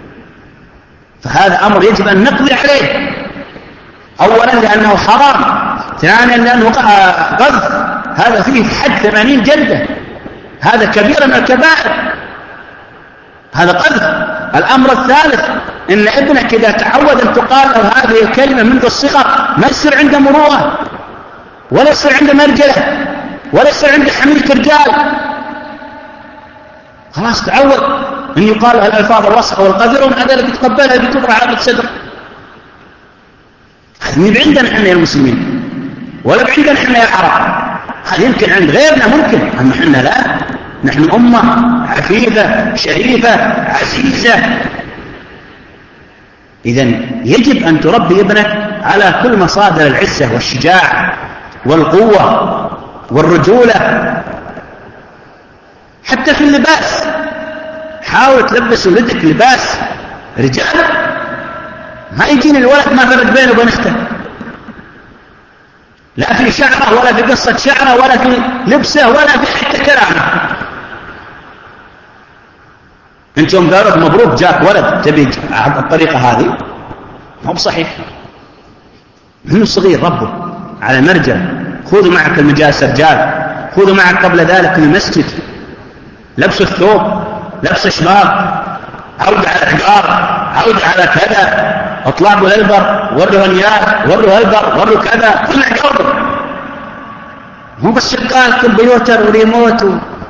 Speaker 2: فهذا أمر يجب أن نقضي عليه، أولا لأنه حرام، ثانيا لأنه قذف، هذا فيه حد 80 جلدة، هذا كبير من الكبائر، هذا قذف. الأمر الثالث إن ابنك إذا تعود أن تقال له هذه الكلمة منذ الصغر ما يصير عنده مروءة ولا يصير عنده مرجلة ولا يصير عنده حمية رجال. خلاص تعود أن يقال له الألفاظ الوسخة والقذرة، ومع ذلك يتقبلها بكبر عقل الصدر. هذا مو عندنا احنا يا المسلمين ولا عندنا احنا يا العرب، هذا يمكن عند غيرنا ممكن، أما احنا لا. نحن أمة عفيفة شريفة عزيزة. إذن يجب أن تربي ابنك على كل مصادر العزة والشجاعة والقوة والرجولة. حتى في اللباس حاول تلبس ولدك لباس رجال، ما يجيني الولد ما فرق بينه وبين اخته، لا في شعره ولا في قصة شعره ولا في لبسه ولا في حتى كلامه. أنت يوم قالوا لك مبروك جاك ولد تبي الطريقة هذه، مو بصحيح. منه صغير ربه على مرجل، خذوا معك المجالس الرجال، خذوا معك قبل ذلك المسجد، لبسوا الثوب، لبس شباب، عود على الحجار، عود على كذا، اطلعوا للبر، وروا هنيات، وروا البر، وروا كذا، كل جوده. مو بس شغال كمبيوتر وريموت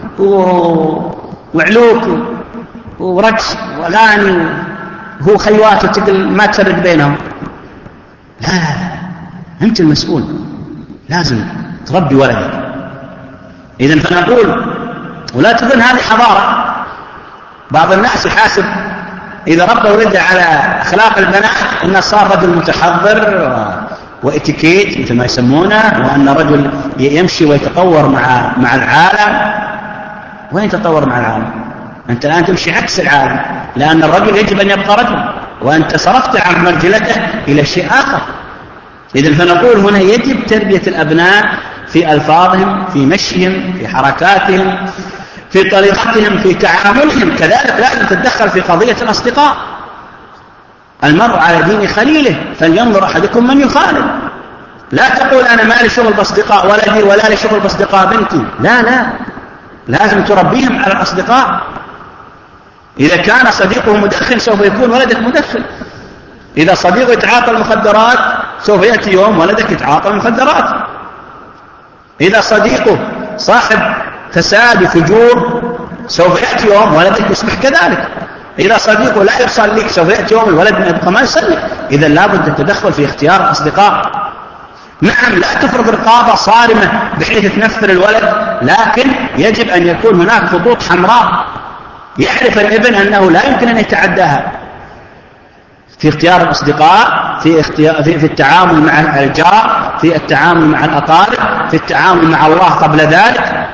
Speaker 2: وعلوك ورقص واغاني وهو خيوات وتقل ما تفرق بينهم. لا، انت المسؤول، لازم تربي ولدك. اذا فنقول ولا تظن هذه حضاره. بعض الناس يحاسب اذا ربى ولده على اخلاق البنات انه صار رجل متحضر واتيكيت مثل ما يسمونه، وان رجل يمشي ويتطور مع العالم. وين تطور مع العالم؟ انت الان تمشي عكس العالم، لان الرجل يجب ان يبقى رجل، وانت صرفت عن مرجلته الى شيء اخر. اذا فنقول هنا يجب تربيه الابناء في الفاظهم، في مشيهم، في حركاتهم، في طريقتهم، في تعاملهم. كذلك لازم تتدخل في قضيه الاصدقاء. المرء على دين خليله فلينظر احدكم من يخالل. لا تقول انا ما لي شغل باصدقاء ولدي ولا لي شغل باصدقاء بنتي، لا، لازم تربيهم على الاصدقاء. اذا كان صديقه مدخن سوف يكون ولدك مدخن. اذا صديقه يتعاطى المخدرات سوف ياتي يوم ولدك يتعاطى المخدرات. اذا صديقه صاحب فساد وفجور سوف ياتي يوم ولدك يصبح كذلك. إذا صديقه لا يصل لك سوف يأتي يوم الولد ما يبقى ما يصلي. إذا لابد التدخل في اختيار الأصدقاء. نعم، لا تفرض رقابة صارمة بحيث تنفر الولد، لكن يجب أن يكون هناك خطوط حمراء يعرف الابن أنه لا يمكن أن يتعداها في اختيار الأصدقاء، في التعامل مع الجار، في التعامل مع الأقارب، في التعامل مع الله قبل ذلك.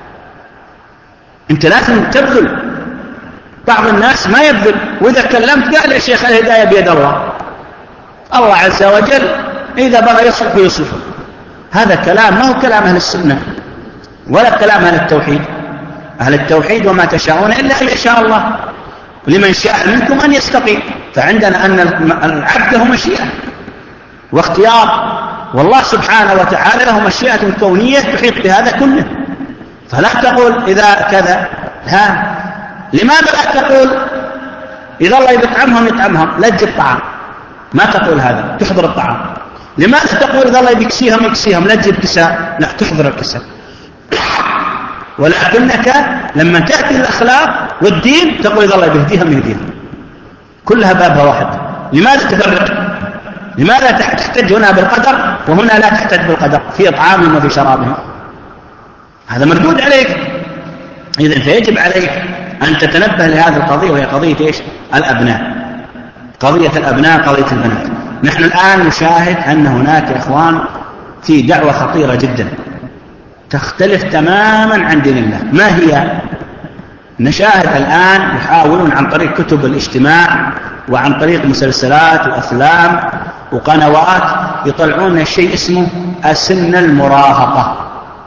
Speaker 2: أنت لازم تبذل. بعض الناس ما يبذل، وإذا كلمت قال يا شيخ الهداية بيد الله، الله عز وجل إذا بغى يصلح يصلح. هذا كلام ما هو كلام أهل السنة ولا كلام أهل التوحيد. أهل التوحيد وما تشاءون إلا أن يشاء الله، لمن شاء منكم أن يستقيم. فعندنا أن العبد له مشيئة واختيار، والله سبحانه وتعالى له مشيئة كونية تحيط بهذا كله. فلا تقول إذا كذا، لا. لماذا لا تقول إذا الله يطعمهم يطعمهم لا تجيب طعام؟ ما تقول هذا، تحضر الطعام. لماذا تقول إذا الله يكسيهم يكسيهم لا تجيب كساء؟ لا، تحضر الكساء. ولكنك لما تأتي الأخلاق والدين تقول إذا الله يهديهم يهديهم. كلها بابها واحد. لماذا تفرق؟ لماذا تحتج هنا بالقدر وهنا لا تحتج بالقدر في إطعامهم وفي شرابهم؟ هذا مردود عليك. إذن فيجب عليك أن تتنبه لهذه القضية، وهي قضية إيش؟ الأبناء. قضية الأبناء، قضية البنات. نحن الآن نشاهد أن هناك إخوان في دعوة خطيرة جدا تختلف تماما عن دين الله. ما هي؟ نشاهد الآن يحاولون عن طريق كتب الاجتماع وعن طريق مسلسلات وأفلام وقنوات يطلعون شيء اسمه سن المراهقة.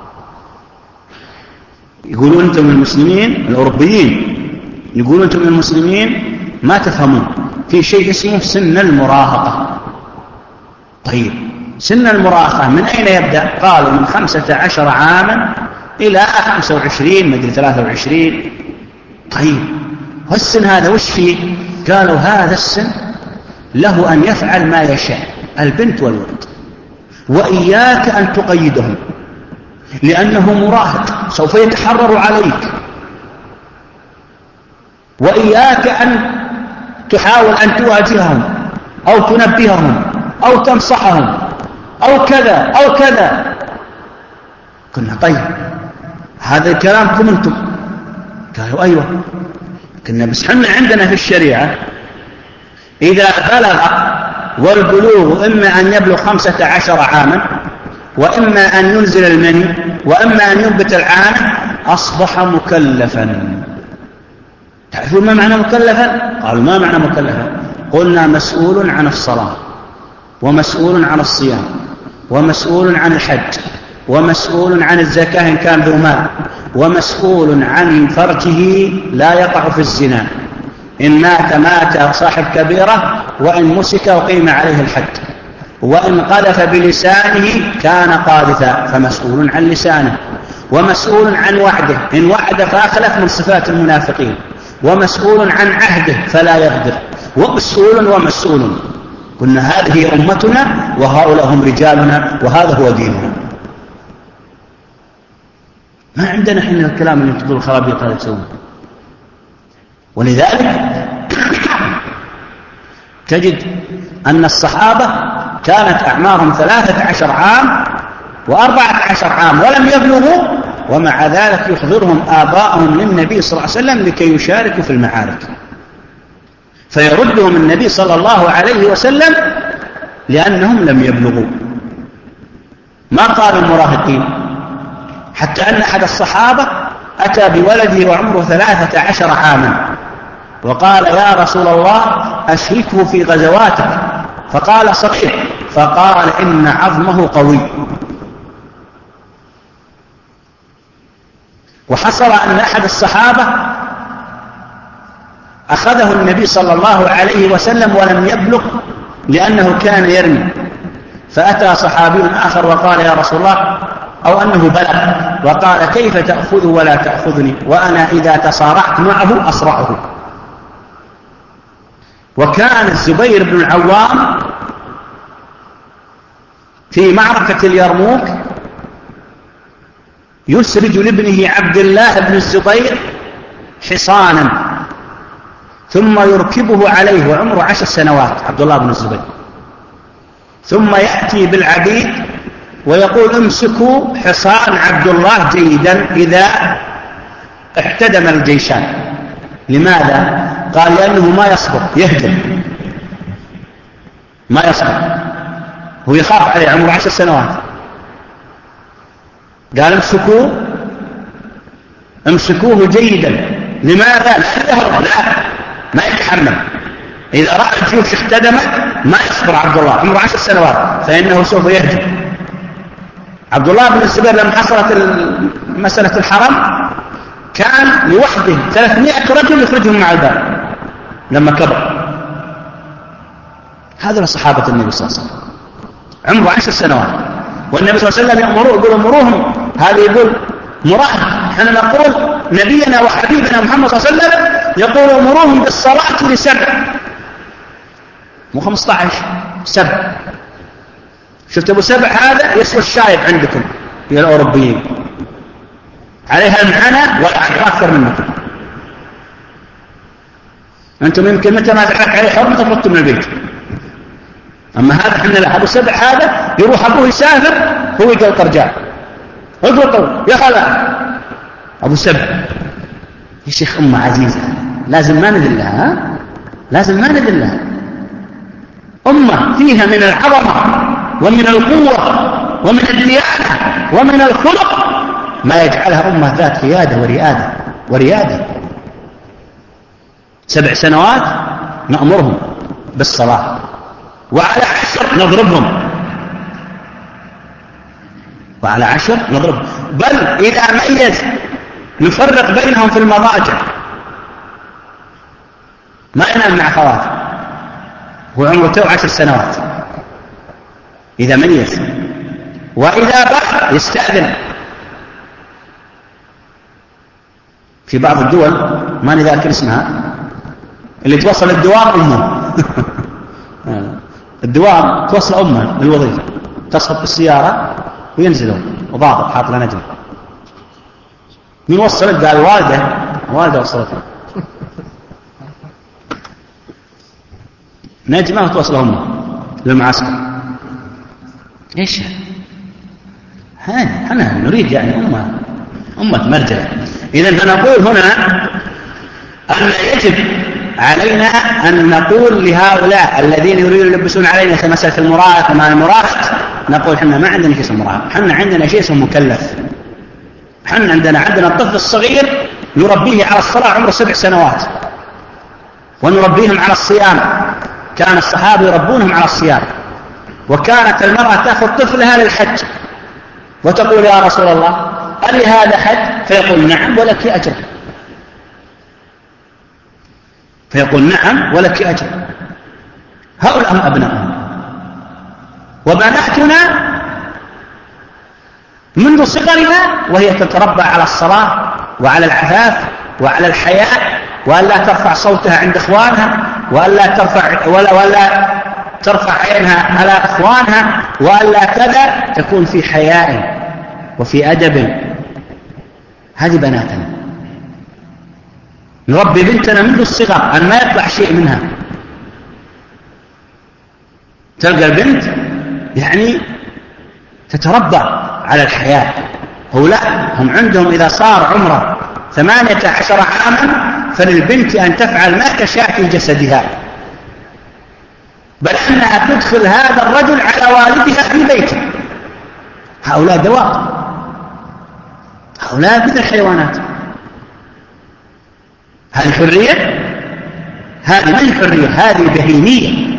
Speaker 2: يقولون أنتم المسلمين الأوروبيين، يقولون أنتم المسلمين ما تفهمون، في شيء اسمه سن المراهقة. طيب سن المراهقة من أين يبدأ؟ قالوا من 15 عاما إلى 25 مدري 23. طيب والسن هذا وش فيه؟ قالوا هذا السن له أن يفعل ما يشاء البنت والولد، وإياك أن تقيدهم لأنه مراهق سوف يتحرر عليك، وإياك أن تحاول أن تواجههم أو تنبههم أو تنصحهم أو كذا أو كذا. قلنا طيب هذا كلامكم أنتم. قالوا أيوة. قلنا بس حنا عندنا في الشريعة إذا بلغ، والبلوغ إما أن يبلغ 15 عاما وإما أن ينزل المني وإما أن ينبت العانة أصبح مكلفا. تعرفون ما معنى مكلفا؟ قالوا ما معنى مكلفا؟ قلنا مسؤول عن الصلاة، ومسؤول عن الصيام، ومسؤول عن الحج، ومسؤول عن الزكاة إن كان ذو مال، ومسؤول عن فرجه لا يقع في الزنا، إن مات صاحب كبيرة، وإن مسك وقيم عليه الحد، وإن قذف بلسانه كان قاذفا، فمسؤول عن لسانه، ومسؤول عن وعده، إن وعد فأخلف من صفات المنافقين، ومسؤول عن عهده فلا يغدر، ومسؤول. قلنا هذه أمتنا وهؤلاء هم رجالنا وهذا هو ديننا. ما عندنا حين الكلام اللي تقول الخرابيط هذا تسوون. ولذلك تجد أن الصحابة كانت أعمارهم 13 عام و14 عام ولم يبلغوا، ومع ذلك يحضرهم آباءهم للنبي صلى الله عليه وسلم لكي يشاركوا في المعارك، فيردهم النبي صلى الله عليه وسلم لأنهم لم يبلغوا. ما قال المراهقين، حتى أن أحد الصحابة أتى بولده وعمره 13 عاما وقال يا رسول الله أشركه في غزواتك، فقال صغير، فقال إن عظمه قوي. وحصل أن أحد الصحابة أخذه النبي صلى الله عليه وسلم ولم يبلغ لأنه كان يرمي، فأتى صحابي آخر وقال يا رسول الله، أو أنه بلغ وقال كيف تأخذه ولا تأخذني وأنا إذا تصارعت معه أصرعه. وكان الزبير بن العوام في معركة اليرموك يسرج لابنه عبد الله بن الزبير حصانا ثم يركبه عليه وعمره 10 سنوات عبد الله بن الزبير، ثم يأتي بالعبيد ويقول امسكوا حصان عبد الله جيدا إذا احتدم الجيشان. لماذا؟ قال لأنه ما يصبر، يهجم ما يصبر، هو يخاف عليه عمره 10 سنوات. قال امسكوه جيدا. لماذا؟ لا يهرب، لا ما يتحمل. إذا رأى الجيوش احتدمت ما يصبر عبد الله عمره 10 سنوات، فإنه سوف يهجم. عبد الله بن الزبير لما حصلت مسألة الحرم كان لوحده 300 رجل يخرجهم مع الباب لما كبر. هذا صحابة النبي صلى الله عليه وسلم عمره 10 سنوات، والنبي صلى الله عليه وسلم يقول أمروهم، هذا يقول مراد. احنا نقول نبينا وحبيبنا محمد صلى الله عليه وسلم يقول أمروهم بالصلاة ل7، مو 15، 7. شفت أبو 7 هذا يسوى الشايب عندكم يا الأوروبيين، عليها المعنى والعقل أكثر منكم. أنتم يمكن متى ما دعاك عليه حرمة تطلقت من البيت، أما هذا حنا لا. أبو 7 هذا يروح أبوه يسافر هو يقول رجال اقلقوا يا خلا. أبو 7 يا شيخ أمة عزيزة، لازم ما نذلها، لازم ما نذلها. أمة فيها من العظمة ومن القوة ومن الديانة ومن الخلق ما يجعلها أمة ذات قيادة وريادة. 7 سنوات نأمرهم بالصلاة، وعلى 10 نضربهم، وعلى 10 نضربهم، بل إذا ميز نفرق بينهم في المضاجع، ما ينام مع خواته هو عمره 10 سنوات إذا ميز، وإذا بقى يستأذن. في بعض الدول ما نذاكر اسمها اللي توصل الدوام أمه الدوام توصل أمه للوظيفة، تصحب بالسيارة وينزلون وضابط حاط له نجم. من وصلت؟ قال والده وصلته نجمة وتوصل أمه للمعسكر. إيش هذا؟ أنا نريد يعني أمة مرجلة. إذن فنقول هنا أن يجب علينا أن نقول لهؤلاء الذين يريدون يلبسون علينا مسألة المراهق وما المراهق، نقول حنا ما عندنا شيء اسمه مراهق، حنا عندنا شيء اسمه مكلف. حنا عندنا الطفل الصغير نربيه على الصلاة عمره 7 سنوات، ونربيهم على الصيام. كان الصحابة يربونهم على الصيام، وكانت المرأة تأخذ طفلها للحج وتقول يا رسول الله ألي هذا حج؟ فيقول نعم ولك أجر. فيقول نعم ولك أجر. هؤلاء هم أبناؤهم. وبناتنا منذ صغرها وهي تتربى على الصلاة وعلى العفاف وعلى الحياء، وألا ترفع صوتها عند إخوانها، وألا ترفع عينها على إخوانها، وألا كذا، تكون في حياء وفي أدب. هذه بناتنا. نربي بنتنا منذ الصغر أن ما يطلع شيء منها. تلقى البنت يعني تتربى على الحياة. هؤلاء هم عندهم إذا صار عمره 18 عاما فللبنت أن تفعل ما تشاء في جسدها، بل أنها تدخل هذا الرجل على والدها في بيته. هؤلاء دواب، هؤلاء مثل الحيوانات. هذه حرية؟ هذه من حرية، هذه بهيمية.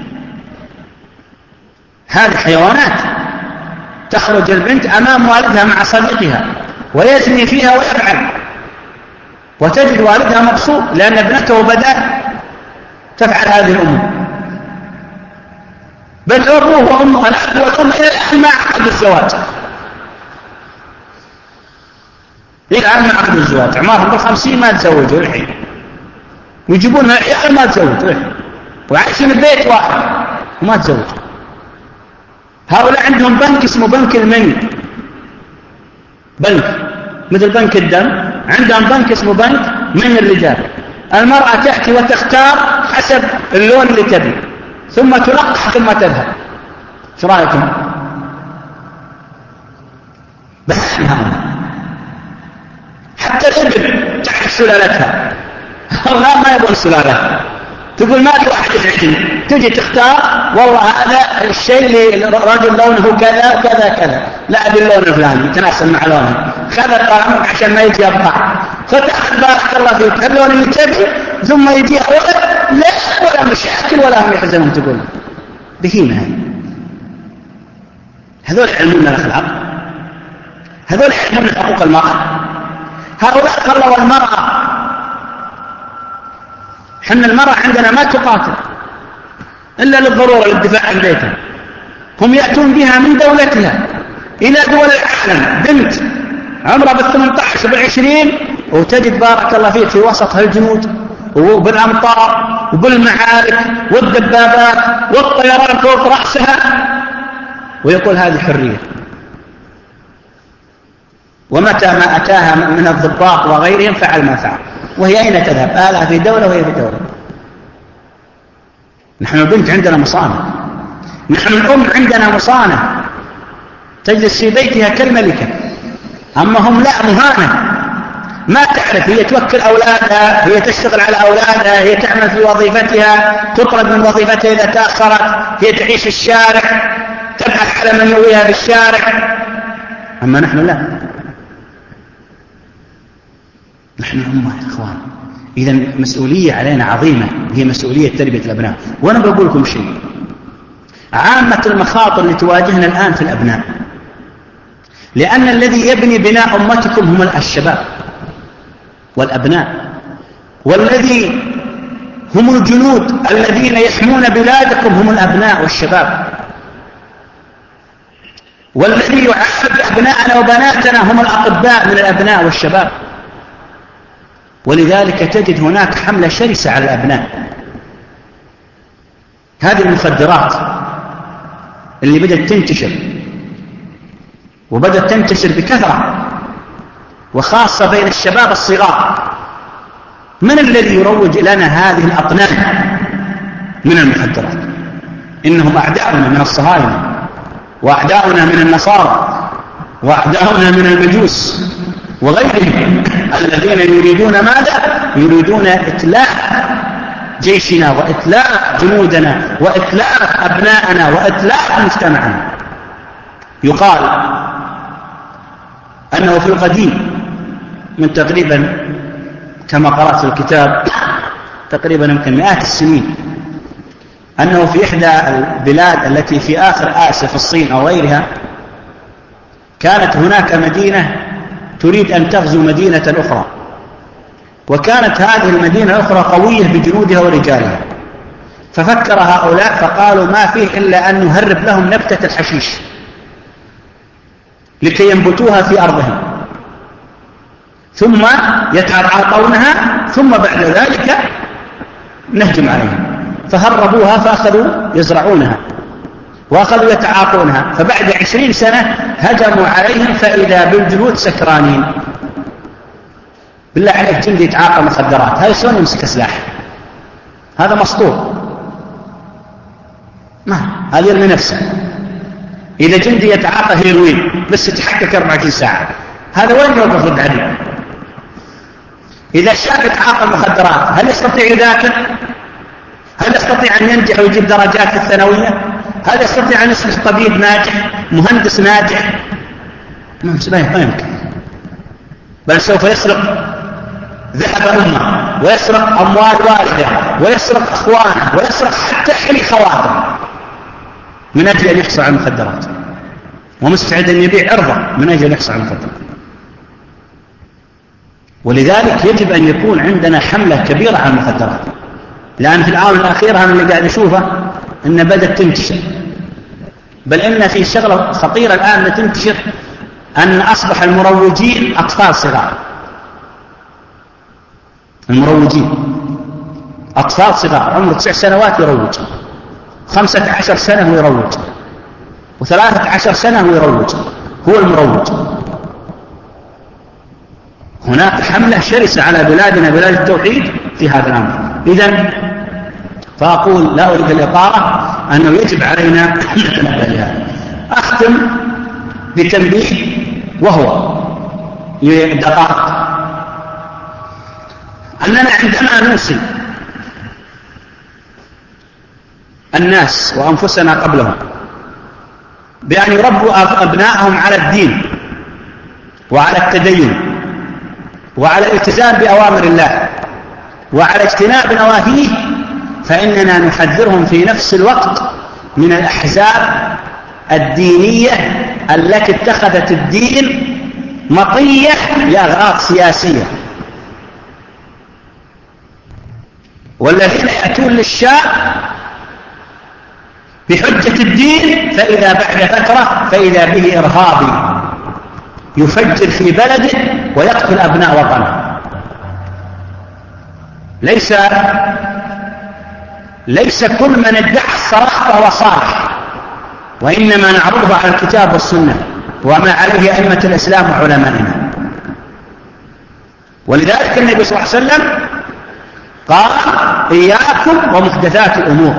Speaker 2: هذه حيوانات. تخرج البنت أمام والدها مع صديقها ويزني فيها ويفعل، وتجد والدها مبسوط لأن ابنته بدأت تفعل هذه الأمور. بل أبوه وأمه والأب والأم إلى الآن ما عقدوا الزواج، إلى الآن ما عقدوا الزواج. أعمارهم بال50 ما تزوجوا الحين، ويجيبون العيال ما تزوجوا، وعايشين ببيت واحد وما تزوجوا. هؤلاء عندهم بنك اسمه بنك المني، بنك مثل بنك الدم. عندهم بنك اسمه بنك من الرجال. المرأة تأتي وتختار حسب اللون اللي تبي، ثم تلقح ثم تذهب. ايش رايكم؟ بس حتى الابن تعرف سلالتها. هؤلاء ما يبون سلالتها. تقول ما في واحد يعجبني، تجي تختار والله هذا الشيء اللي رجل لونه كذا كذا كذا، لا باللون الفلاني يتناسب مع لونه، خذ الطعم عشان ما يجي أبقى، فتأخذ بارك الله فيك اللون اللي تبي، ثم يجي ولد لا ولا مشاكل ولا هم يحزنون. تقول بهيمة هذه. هذول يعلمون الأخلاق، هذول يعلمون حقوق المرأة. هؤلاء خلوا المرأة. حنا المرأة عندنا ما تقاتل إلا للضرورة للدفاع عن بيتها. هم يأتون بها من دولتها إلى دول العالم، بنت عمرها بال18 وبال20، وتجد بارك الله فيك في وسطها الجنود وبالأمطار وبالمعارك والدبابات والطيران فوق رأسها، ويقول هذه حرية. ومتى ما أتاها من الضباط وغيرهم فعل ما فعل، وهي أين تذهب؟ آلها في دولة وهي في دولة. نحن البنت عندنا مصانة، نحن الأم عندنا مصانة، تجلس في بيتها كالملكة. أما هم لا، مهانة، ما تعرف. هي توكل أولادها، هي تشتغل على أولادها، هي تعمل في وظيفتها، تطرد من وظيفتها إذا تأخرت، هي تعيش في الشارع، تبحث على من يؤويها في الشارع. أما نحن لا، نحن الأمة يا إخوان. إذن مسؤولية علينا عظيمة، هي مسؤولية تربية الأبناء. وأنا بقول لكم شيء، عامة المخاطر اللي تواجهنا الآن في الأبناء، لأن الذي يبني بناء أمتكم هم الشباب والأبناء، والذي هم الجنود الذين يحمون بلادكم هم الأبناء والشباب، والذي يعالج أبناءنا وبناتنا هم الأطباء من الأبناء والشباب. ولذلك تجد هناك حملة شرسة على الأبناء. هذه المخدرات اللي بدأت تنتشر، وبدأت تنتشر بكثرة، وخاصة بين الشباب الصغار. من الذي يروج لنا هذه الأطنان من المخدرات؟ إنهم أعداؤنا من الصهاينة، وأعداؤنا من النصارى، وأعداؤنا من المجوس وغيرهم، الذين يريدون ماذا؟ يريدون إتلاف جيشنا وإتلاف جنودنا وإتلاف أبناءنا وإتلاف مجتمعنا. يقال أنه في القديم من تقريبا كما قرأت في الكتاب تقريبا يمكن مئات السنين، أنه في إحدى البلاد التي في آخر آسيا في الصين أو غيرها، كانت هناك مدينة تريد أن تغزو مدينة أخرى، وكانت هذه المدينة الأخرى قوية بجنودها ورجالها، ففكر هؤلاء فقالوا ما فيه إلا أن نهرب لهم نبتة الحشيش لكي ينبتوها في أرضهم، ثم يتعاطونها، ثم بعد ذلك نهجم عليهم. فهربوها فأخذوا يزرعونها وأخذوا يتعاطونها، فبعد 20 سنة هجموا عليهم فإذا بالجنود سكرانين. بالله عليك جندي يتعاطى مخدرات، هذا شلون يمسك سلاح؟ هذا مسطور، ما هذا يرمي نفسه. إذا جندي يتعاطى هيروين بس يتحقق 24 ساعة، هذا وين يوقف ضد عدو؟ إذا شاب يتعاطى المخدرات هل يستطيع يذاكر؟ هل يستطيع أن ينجح ويجيب درجات في الثانوية؟ هل يستطيع أن يصبح طبيب ناجح، مهندس ناجح؟ ما يمكن. بل سوف يسرق ذهب أمه، ويسرق أموال والده، ويسرق أخوانه، ويسرق حتى حلي خواته من أجل أن يحصل على المخدرات، ومستعد أن يبيع عرضه من أجل أن يحصل على المخدرات. ولذلك يجب أن يكون عندنا حملة كبيرة على المخدرات، لأن في الآونة الأخيرة أنا اللي قاعد أشوفه أن بدأت تنتشر، بل إن في شغلة خطيرة الآن تنتشر، أن أصبح المروجين أطفال صغار. المروجين أطفال صغار عمره 9 سنوات يروج، 15 سنة هو يروج، و13 سنة هو يروج، هو المروج. هناك حملة شرسة على بلادنا بلاد التوحيد في هذا الأمر. إذن فأقول لا أريد الإطالة، أنه يجب علينا أن نتنبه لهذا. أختم بتنبيه وهو لدقائق، أننا عندما نوصي الناس وأنفسنا قبلهم بأن يربوا أبنائهم على الدين وعلى التدين وعلى الالتزام بأوامر الله وعلى اجتناب نواهيه، فإننا نحذرهم في نفس الوقت من الأحزاب الدينية التي اتخذت الدين مطية لأغراض سياسية، والذين يأتون للشاب بحجة الدين فإذا بعد فترة فإذا به إرهابي يفجر في بلده ويقتل أبناء وطنه. ليس كل من ادعى الصلاح فهو صالح، وإنما نعرضه على الكتاب والسنة وما عليه أئمة الإسلام وعلمائنا. ولذلك النبي صلى الله عليه وسلم قال إياكم ومحدثات الأمور،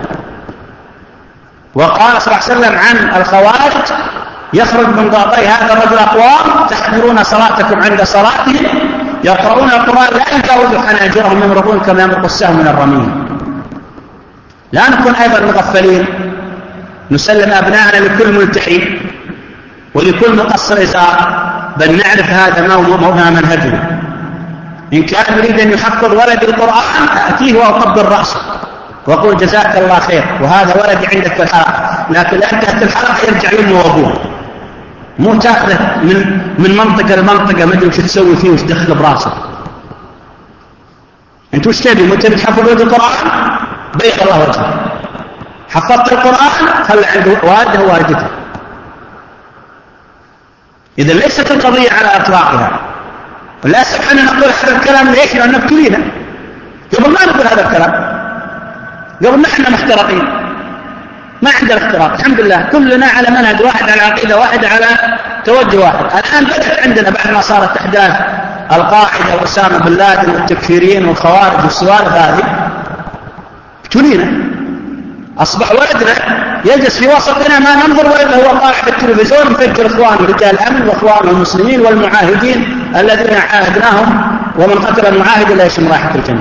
Speaker 2: وقال صلى الله عليه وسلم عن الخوارج يخرج من ضعطي هذا الرجل أقوام تحقرون صلاتكم عند صلاتهم يقرؤون القرآن لا يجاوز حناجرهم يمرقون كما يمرق السهم من الرميم. لا نكون أيضا مغفلين نسلم أبناءنا لكل ملتحي ولكل مقصر إزار، بل نعرف هذا ما منهجه. إن كان يريد أن يحفظ ولدي القرآن أتيه وأقبل رأسه وأقول جزاك الله خير وهذا ولدي عندك في الحلقة، لكن لا انتهت الحلقة يرجع يمه وأبوه، مو تأخذه من منطقة لمنطقة ما أدري وش تسوي فيه وش تدخل براسه. أنت وش تبي؟ متى بتحفظ ولد القرآن؟ بيض الله وجهه. حفظت القرآن خلى عنده والده ووالدته. إذا ليست القضية على إطلاقها. وللأسف أننا نقول هذا الكلام ليش؟ لأننا ابتلينا. قبل ما نقول هذا الكلام، قبل ما احنا محترقين، ما عندنا اختراق الحمد لله، كلنا على منهج واحد، على عقيدة واحدة، على توجه واحد. الآن بدأت عندنا بعد ما صارت أحداث القاعدة وأسامة بن لادن والتكفيريين والخوارج والسوالف هذه، ابتلينا. أصبح ولدنا يجلس في وسطنا ما ننظر وإلا هو طالع في التلفزيون يفجر إخوانه رجال الأمن وإخوانه المسلمين والمعاهدين الذين عاهدناهم، ومن قتل المعاهد لا يشم رائحة الجنة.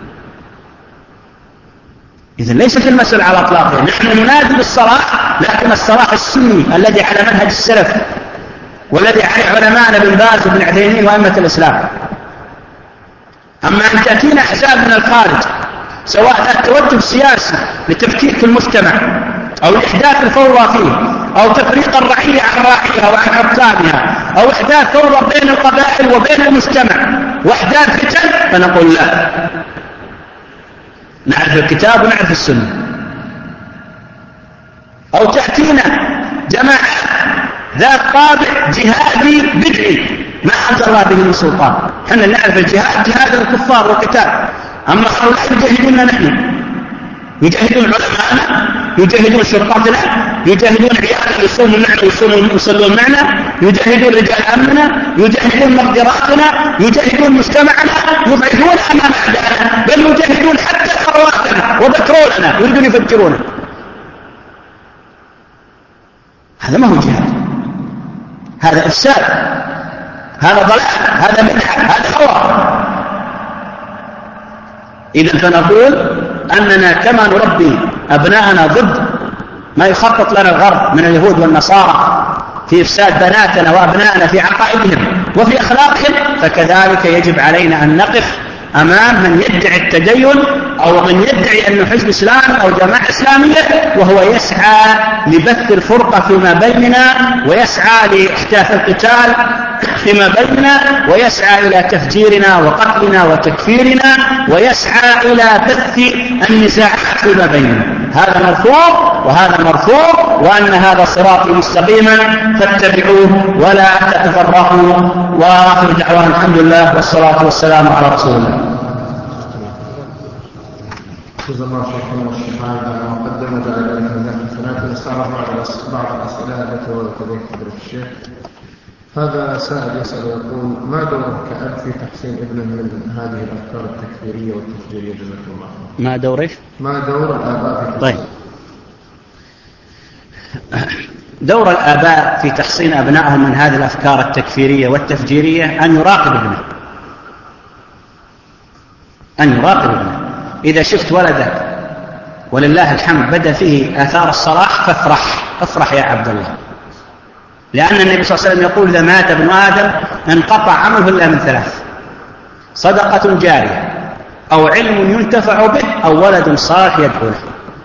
Speaker 2: إذن ليست المسألة على أطلاقها. نحن ننادي بالصلاح، لكن الصلاح السني الذي على منهج السلف والذي عليه علماءنا بن باز وبن عثيمين وأئمة الإسلام. أما أن تأتينا أحزاب من الخارج سواء ذات توجه سياسي لتفكيك المجتمع أو لإحداث الفوضى فيه أو تفريق الرعية عن راعيها وعن حكامها أو إحداث فوضى بين القبائل وبين المجتمع وحدان فتن فنقول لا، نعرف الكتاب ونعرف السنة. أو تأتينا جماعة ذات طابع جهادي بدعي ما أنزل الله به من سلطان، حنا نعرف الجهاد جهاد الكفار والقتال، أما هؤلاء يجاهدوننا نحن، يجاهدون علماءنا، يجاهدون شرطتنا، يجاهدون عيالنا يصومون معنا ويصلون معنا، يجاهدون رجال أمننا، يجاهدون مقدراتنا، يجاهدون مجتمعنا، يضعفون أمام أعدائنا، بل يجاهدون حتى ثرواتنا وبترولنا يريدون يفجرونه. هذا ما هو جهاد، هذا إفساد، هذا ضلال، هذا بدعة، هذا هوى. إذن فنقول أننا كما نربي أبناءنا ضد ما يخطط لنا الغرب من اليهود والنصارى في إفساد بناتنا وأبنائنا في عقائدهم وفي أخلاقهم، فكذلك يجب علينا أن نقف أمام من يدعي التدين أو من يدعي أنه حزب إسلامي أو جماعة إسلامية وهو يسعى لبث الفرقة فيما بيننا، ويسعى لإحداث القتال فيما بيننا، ويسعى إلى تفجيرنا وقتلنا وتكفيرنا، ويسعى إلى بث النزاعات فيما بيننا. هذا مرفوض وهذا مرفوض، وأن هذا صراطي مستقيما فاتبعوه ولا تتفرقوا. وآخر دعوانا الحمد لله والصلاة والسلام على رسول الله.
Speaker 3: جزا الله شيخنا والشيخ على ما قدم وجعل ذلك من حسنات. نستعرض بعض الأسئلة التي وردت إليك فضيلة الشيخ. هذا سائل يسأل يقول: ما دورك كأب في تحسين ابنه من هذه الأفكار التكفيرية والتفجيرية جزاك الله خير؟
Speaker 2: ما دورك؟
Speaker 3: ما دور الآباء في تحسين؟
Speaker 2: طيب، دور الآباء في تحصين أبنائهم من هذه الأفكار التكفيرية والتفجيرية أن يراقب ابنه، أن يراقب ابنه. إذا شفت ولدك ولله الحمد بدأ فيه آثار الصلاح فافرح، افرح يا عبد الله، لأن النبي صلى الله عليه وسلم يقول: إذا مات ابن آدم انقطع عمله إلا من ثلاث: صدقة جارية، أو علم ينتفع به، أو ولد صالح يدعو له.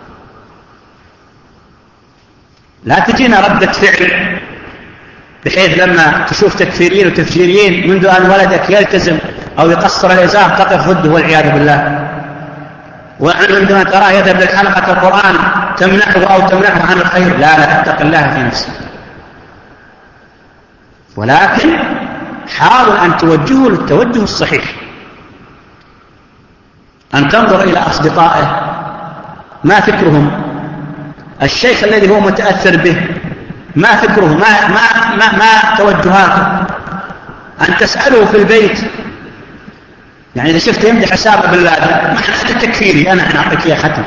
Speaker 2: لا تجينا ردة فعل بحيث لما تشوف تكفيريين وتفجيريين منذ أن ولدك يلتزم أو يقصر الإزار تقف ضده والعياذ بالله، وعندما تراه يذهب لحلقة القرآن تمنعه أو تمنعه عن الخير. لا اتق الله في نفسك، ولكن حاول أن توجهه للتوجه الصحيح، أن تنظر إلى أصدقائه ما فكرهم، الشيخ الذي هو متأثر به ما فكره، ما توجهاته، أن تسأله في البيت. يعني إذا شفت يمدح أسامة بن لادن ما هذا تكفيري، أنا أعطيك يا ختم،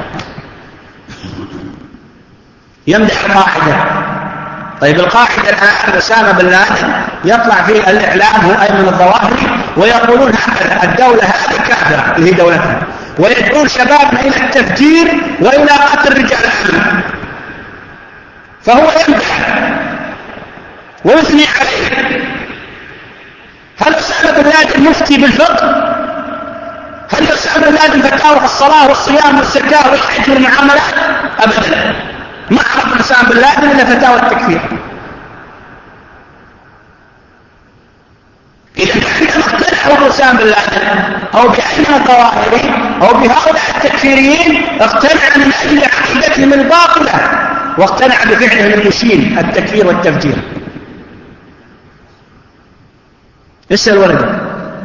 Speaker 2: يمدح القاعدة. طيب القاعدة الآن أسامة بن لادن يطلع في الإعلام هو أيمن الظواهري ويقولون هكذا الدولة هذه كافرة اللي هي دولتنا، ويدعون شبابنا إلى التفجير وإلى قتل رجال الأمن، فهو يمدح ويثني عليه. هل أسامة بن لادن مفتي بالفقه؟ هل أسامة بن لادن فتاوى في الصلاة والصيام والزكاة والحج والمعاملات؟ أبدا، ما عرف أسامة بن لادن إلا فتاوى التكفير. إذا كان اقتنعوا بأسامة بن لادن أو بأيمن الظواهري أو بهؤلاء التكفيريين، اقتنع من أجل عقيدتهم الباطلة واقتنع بفعلهم المشين التكفير والتفجير. اسأل ولدك،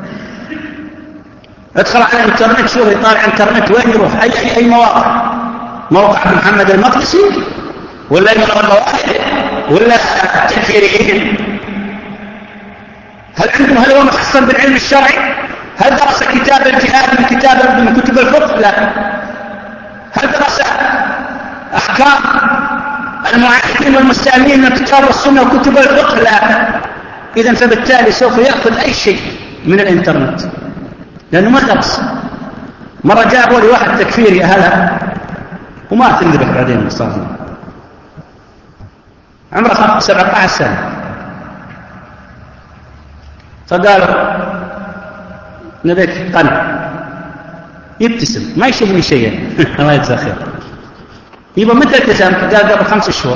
Speaker 2: ادخل على الانترنت شوف يطالع الانترنت وين يروح، أي مواقع، موقع محمد المقدسي ولا أيمن الظواهري ولا التكفيريين؟ هل هو محصن بالعلم الشرعي؟ هل درس كتاب الجهاد من كتب الفقه؟ لا. هل درس أحكام المعاهدين والمستأمنين من كتاب السنة وكتب الفقه؟ لا. إذن فبالتالي سوف يأخذ أي شيء من الإنترنت لأنه ما درس. مرة جابوا لي واحد تكفيري أهلها وما تنذبح بعدين مصارنا، عمره 17 سنة، فقالوا نبيك قنع، يبتسم ما يشوفني شيئا الله يجزاه خير. يبقى متى التزمت؟ قال قبل 5 شهور،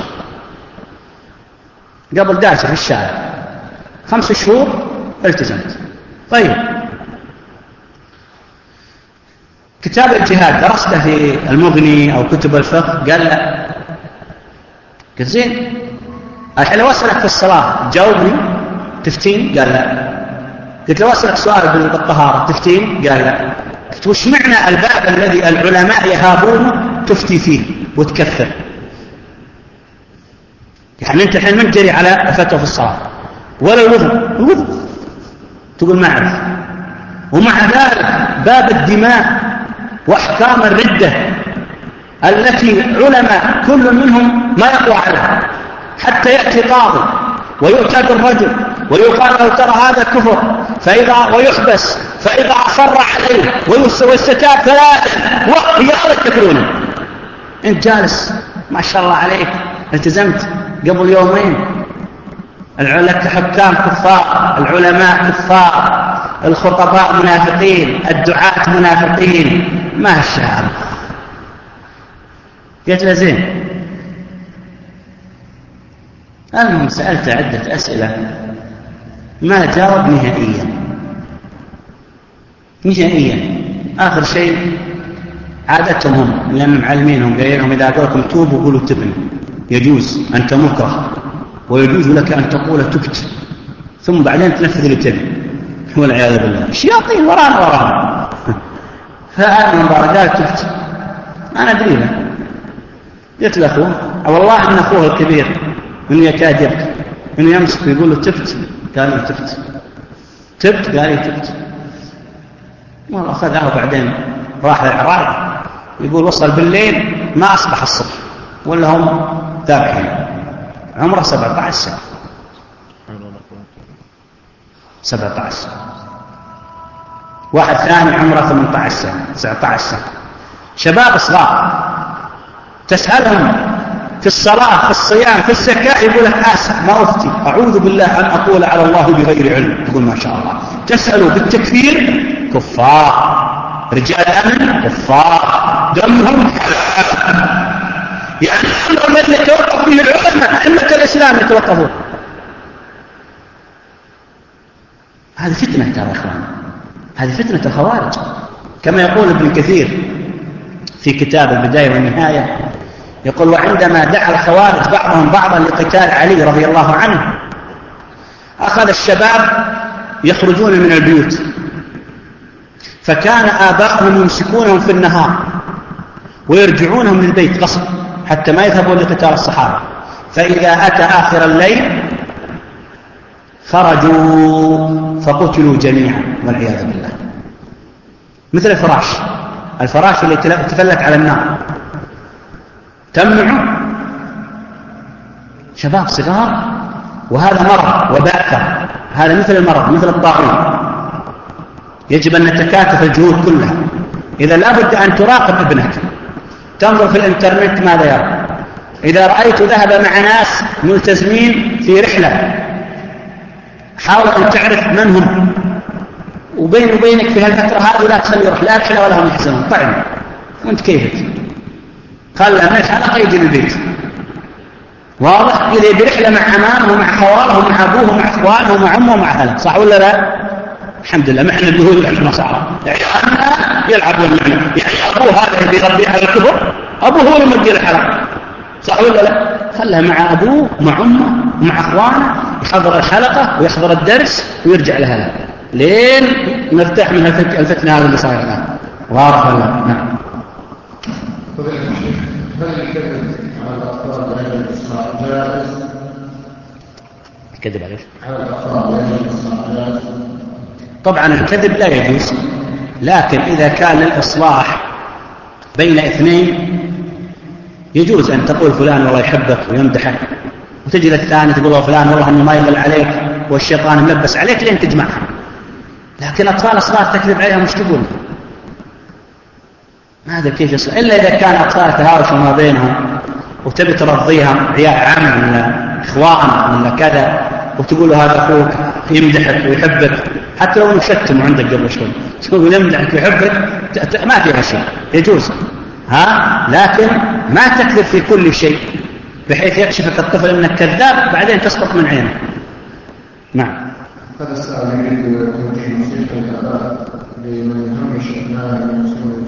Speaker 2: قبل داشة في الشارع 5 شهور التزمت. طيب كتاب الجهاد درسته في المغني أو كتب الفقه؟ قال لا. قلت زين، الحين لو أسألك في الصلاة جاوبني تفتين؟ قال لا. قلت لو أسألك سؤال بالطهارة تفتين؟ قال لا. قلت وش معنى الباب الذي العلماء يهابونه تفتي فيه وتكثر؟ يعني أنت الحين من تجري على فتوى في الصلاة ولا الوضوء تقول ما أعرف. ومع ذلك باب الدماء وأحكام الردة التي علماء كل منهم ما يقوى عليها، حتى يأتي قاضي ويؤتى بالرجل ويقال له ترى هذا كفر ويحبس، فإذا أصر عليه ويستتاب ثلاثة ويا تكرونه. أنت جالس ما شاء الله عليك التزمت قبل يومين، الحكام كفار، العلماء كفار، الخطباء منافقين، الدعاة منافقين، ما شاء الله. قلت له زين. المهم سألت عدة أسئلة ما جاوب نهائيا. آخر شيء عادتهم هم لأن معلمينهم قايل لهم إذا قالوا لكم توبوا قولوا تبنوا، يجوز أنت مكره ويجوز لك أن تقول تبت ثم بعدين تنفذ اللي تبي، والعياذ بالله الشياطين ورانا. فأنا من قال تبت أنا أدري له. قلت له أخوه والله إن أخوه الكبير إنه يكاد يبكي، إنه يمسك ويقول له تبت، قال له تبت قال لي تبت. والله أخذها وبعدين راح للعراق يقول وصل بالليل ما أصبح الصبح ولا هم ذابحين. عمره 17 سنة 17 سنة. واحد ثاني عمره 18 سنة 19 سنة. شباب صغار تسألهم في الصلاة في الصيام في الزكاة يقول لك آسف ما أفتي، أعوذ بالله أن أقول على الله بغير علم. تقول ما شاء الله. تسألوا بالتكفير كفار، رجال أمن كفار، دمهم حلال. يعني الأمر الذي يتوقف فيه العلماء أئمة الإسلام يتوقفون. هذه فتنة ترى يا إخوان، هذه فتنة الخوارج كما يقول ابن كثير في كتاب البداية والنهاية. يقول وعندما دعا الخوارج بعضهم بعضا لقتال علي رضي الله عنه أخذ الشباب يخرجون من البيوت، فكان آباؤهم يمسكونهم في النهار ويرجعونهم للبيت غصب حتى ما يذهبون لقتال الصحابة، فإذا أتى آخر الليل خرجوا فقتلوا جميعا والعياذ بالله. مثل الفراش اللي تفلت على النار تمنعه شباب صغار، وهذا مرض وباء، هذا مثل المرض مثل الطاعون. يجب أن نتكاتف الجهود كلها. إذا لابد أن تراقب ابنك، تنظر في الإنترنت ماذا يرى. إذا رأيت ذهب مع ناس ملتزمين في رحلة حاول أن تعرف من هم، وبين وبينك في هالفترة هذه لا تخلي يروح لا رحلة ولا هم يحزنون. طيب وانت كيفك؟ خلى من الحلقة يجي للبيت واضح. إذا برحلة مع عمامه ومع خواله ومع أبوه ومع أخوانه ومع أمه ومع أهله، صح ولا لا؟ الحمد لله. ما احنا اليهود ولا النصارى يعني يلعبون معنا، يعني أبوه هذا اللي يربيه على الكبر أبوه هو اللي مدير الحلقة، صح ولا لا؟ خلها مع أبوه ومع أمه ومع أخوانه، يحضر الحلقة ويحضر الدرس ويرجع لها لين نرتاح من الفتنة هذه اللي صايرة الآن. واضح ولا؟ نعم.
Speaker 3: هل الكذب على الأطفال غير الإسراء جائز؟
Speaker 2: الكذب عليه
Speaker 3: على الأطفال غير الإسراء جائز؟
Speaker 2: طبعا الكذب لا يجوز، لكن إذا كان للإصلاح بين اثنين يجوز أن تقول فلان والله يحبك ويمدحك، وتجي للثاني تقول له فلان والله أنه ما يغل عليك والشيطان ملبس عليك لين تجمعها. لكن أطفال صغار تكذب عليهم مش تقول ما هذا كيف يصلح، إلا إذا كان أطفال تهاوشوا ما بينهم وتبي ترضيهم عيال عم ولا إخوان ولا كذا، وتقول له هذا أخوك يمدحك ويحبك حتى لو مشتم عندك قبل شوي تقول يمدحك ويحبك ما فيها شيء يجوز لكن ما تكذب في كل شيء بحيث يكشفك الطفل أنك كذاب بعدين تسقط من عينه. نعم.
Speaker 3: هذا السؤال يريد توجيه نصيحة الآباء لمن يهمش أبنائهم المسلمين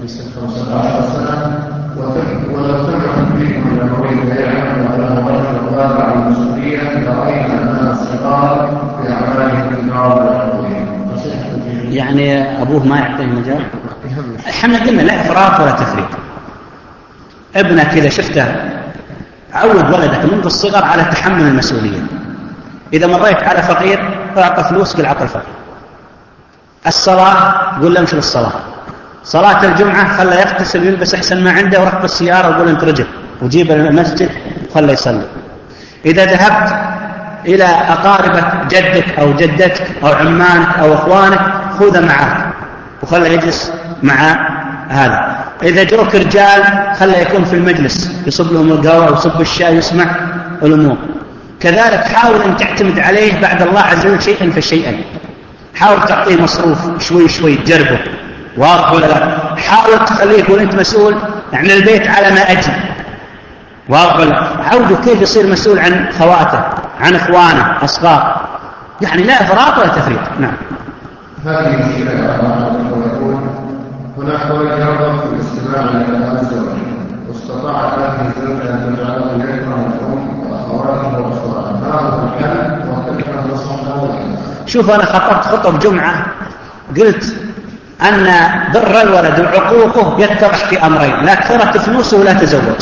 Speaker 3: في سن 15 سنة ولو سمعت فيكم الأمرين لا يعمل على رجل قادر على المسؤولية لرأينا أنها صغار في أعمالهم الكبار والأقوياء.
Speaker 2: يعني أبوه ما يعطيه مجال؟ احنا قلنا لا إفراط ولا تفريط. ابنك إذا شفته عود ولدك منذ الصغر على تحمل المسؤولية. إذا مريت على فقير أعطى فلوس قل أعطى الفقير. الصلاة قل له امشي للصلاة. صلاة الجمعة خلى يغتسل ويلبس أحسن ما عنده وركب السيارة وقول انت رجل وجيب المسجد وخلى يصلي. إذا ذهبت إلى أقاربك جدك أو جدتك أو عمانك أو أخوانك خذ معك وخلى يجلس مع هذا. إذا جوك رجال خلى يكون في المجلس يصب لهم القهوة ويصب الشاي ويسمع الأمور. كذلك حاول أن تعتمد عليه بعد الله عز وجل شيئا فشيئا. حاول تعطيه مصروف شوي شوي تجربه واضح ولا لا. حاول تخليه يقول أنت مسؤول عن البيت على ما أجي واضح ولا. عوده كيف يصير مسؤول عن خواته عن إخوانه أصغار. يعني لا إفراط ولا تفريط. نعم.
Speaker 3: هذه مشكلة يقول هناك ولد يرغب في الاستماع إلى عز وجل واستطاعت هذه الزوجة أن تجعله يكره الأم وأخواته وأخواته. ما هو الحل وكيف نصحه؟
Speaker 2: شوف أنا خطبت خطب جمعة قلت أن بر الولد وعقوقه يتضح في أمرين: لا كثرة فلوسه ولا تزوج.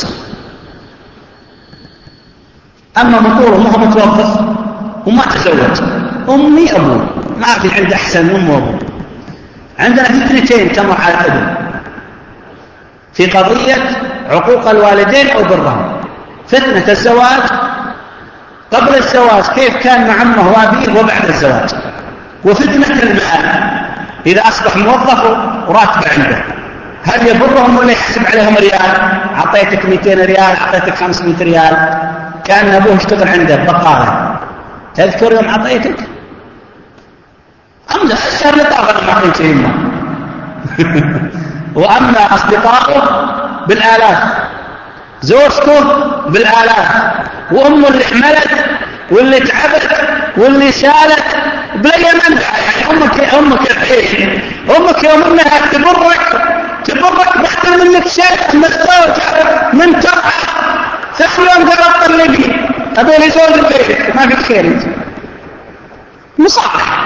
Speaker 2: أما بطوله ما هو متوظف وما تزوج أمي أبوه ما في عنده أحسن أم وأبوه. عندنا فتنتين تمر على الابن في قضية عقوق الوالدين أو برهم: فتنة الزواج قبل الزواج كيف كان مع أمه وأبيه وبعد الزواج، وفتنة المال إذا أصبح موظف وراتب عنده هل يبرهم ولا يحسب عليهم ريال؟ أعطيتك 200 ريال أعطيتك 500 ريال. كان أبوه اشتغل عنده بقالة تذكر يوم أعطيتك؟ أما الشهر اللي طاف أنا ما أعطيت شيء وأما أصدقائه بالآلاف، زوجته بالآلاف، وأمه اللي حملت واللي تعبت واللي شالت بلا منفعة. يعني أمك الحين أمك يوم أنها تبرك بحتى منك شيء مستوجع من ترعى ثاني يوم قرأت طلبي أبي لي زوج البيت ما في خير مصاح.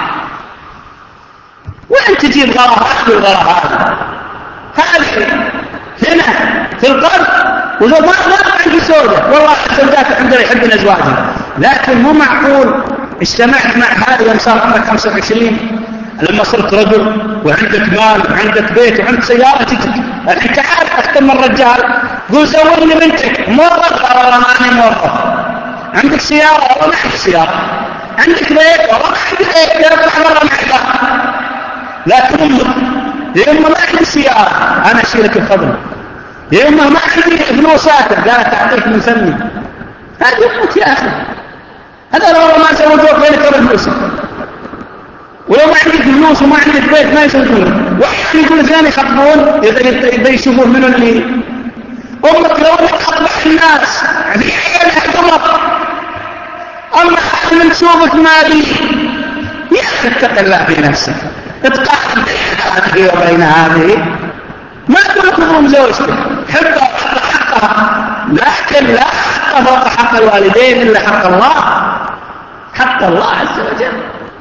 Speaker 2: وين تجيب غراءات بالغراءات هذه هنا في القلب. وزو ما عندي زوجة والله الزوجات عندنا يحبون أزواجهم، لكن مو معقول اجتمعت مع هذا يوم صار عمرك 25 لما صرت رجل وعندك مال وعندك بيت وعندك سيارة تجيك الحين تعال أختم من الرجال قول زوجني بنتك موظف والله ماني موظف. عندك سيارة والله ما عندك سيارة. عندك بيت والله ما عندك بيت يرفع مرة معك. لكن أمك يا أمه ما عندي سيارة أنا أشيلك الفضل، يا أمه ما عندي فلوسات قالت أعطيك من فمي. هذه أمك يا أخي. هذا لو ما زوجوك لأنك بفلوسك. ولو ما عندك فلوس وما عندك بيت ما يسوون. واحد يقول زين يخطبون إذا يشوفون منه اللي أمك لو أنك أطبع الناس في عيالها قمر أما من تشوفك ما بي يا أخي اتق الله في نفسك اتقاعد هذه وبين هذه. ما تقول لكم زوجتك حبها حقها، لكن لا حق فوق حق الوالدين إلا حق الله، حق الله عز وجل.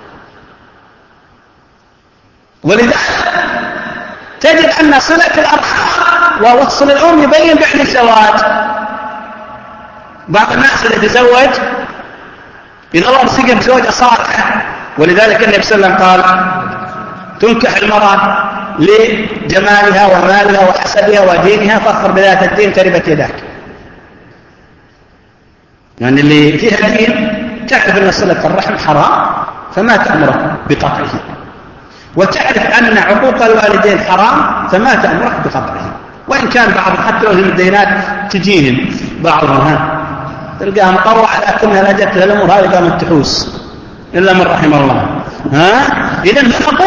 Speaker 2: ولذلك تجد أن صلة الأرحام ووصل الأم يبين بعد الزواج. بعض الناس اللي تزوج إذا الله رزقه بزوجة صالحة، ولذلك النبي صلى الله عليه وسلم قال تنكح المرأة لجمالها ومالها وحسبها ودينها فاظفر بذات الدين تربت يداك. يعني اللي فيها دين تعرف أن صلة الرحم حرام فما تأمرك بقطعه، وتعرف أن عقوق الوالدين حرام فما تأمرك بقطعه. وإن كان بعض حتى لو هم الدينات تجيهم بعضها تلقاها مطوعة لكنها لا جت للأمور هذه قامت تحوس إلا من رحم الله. إذن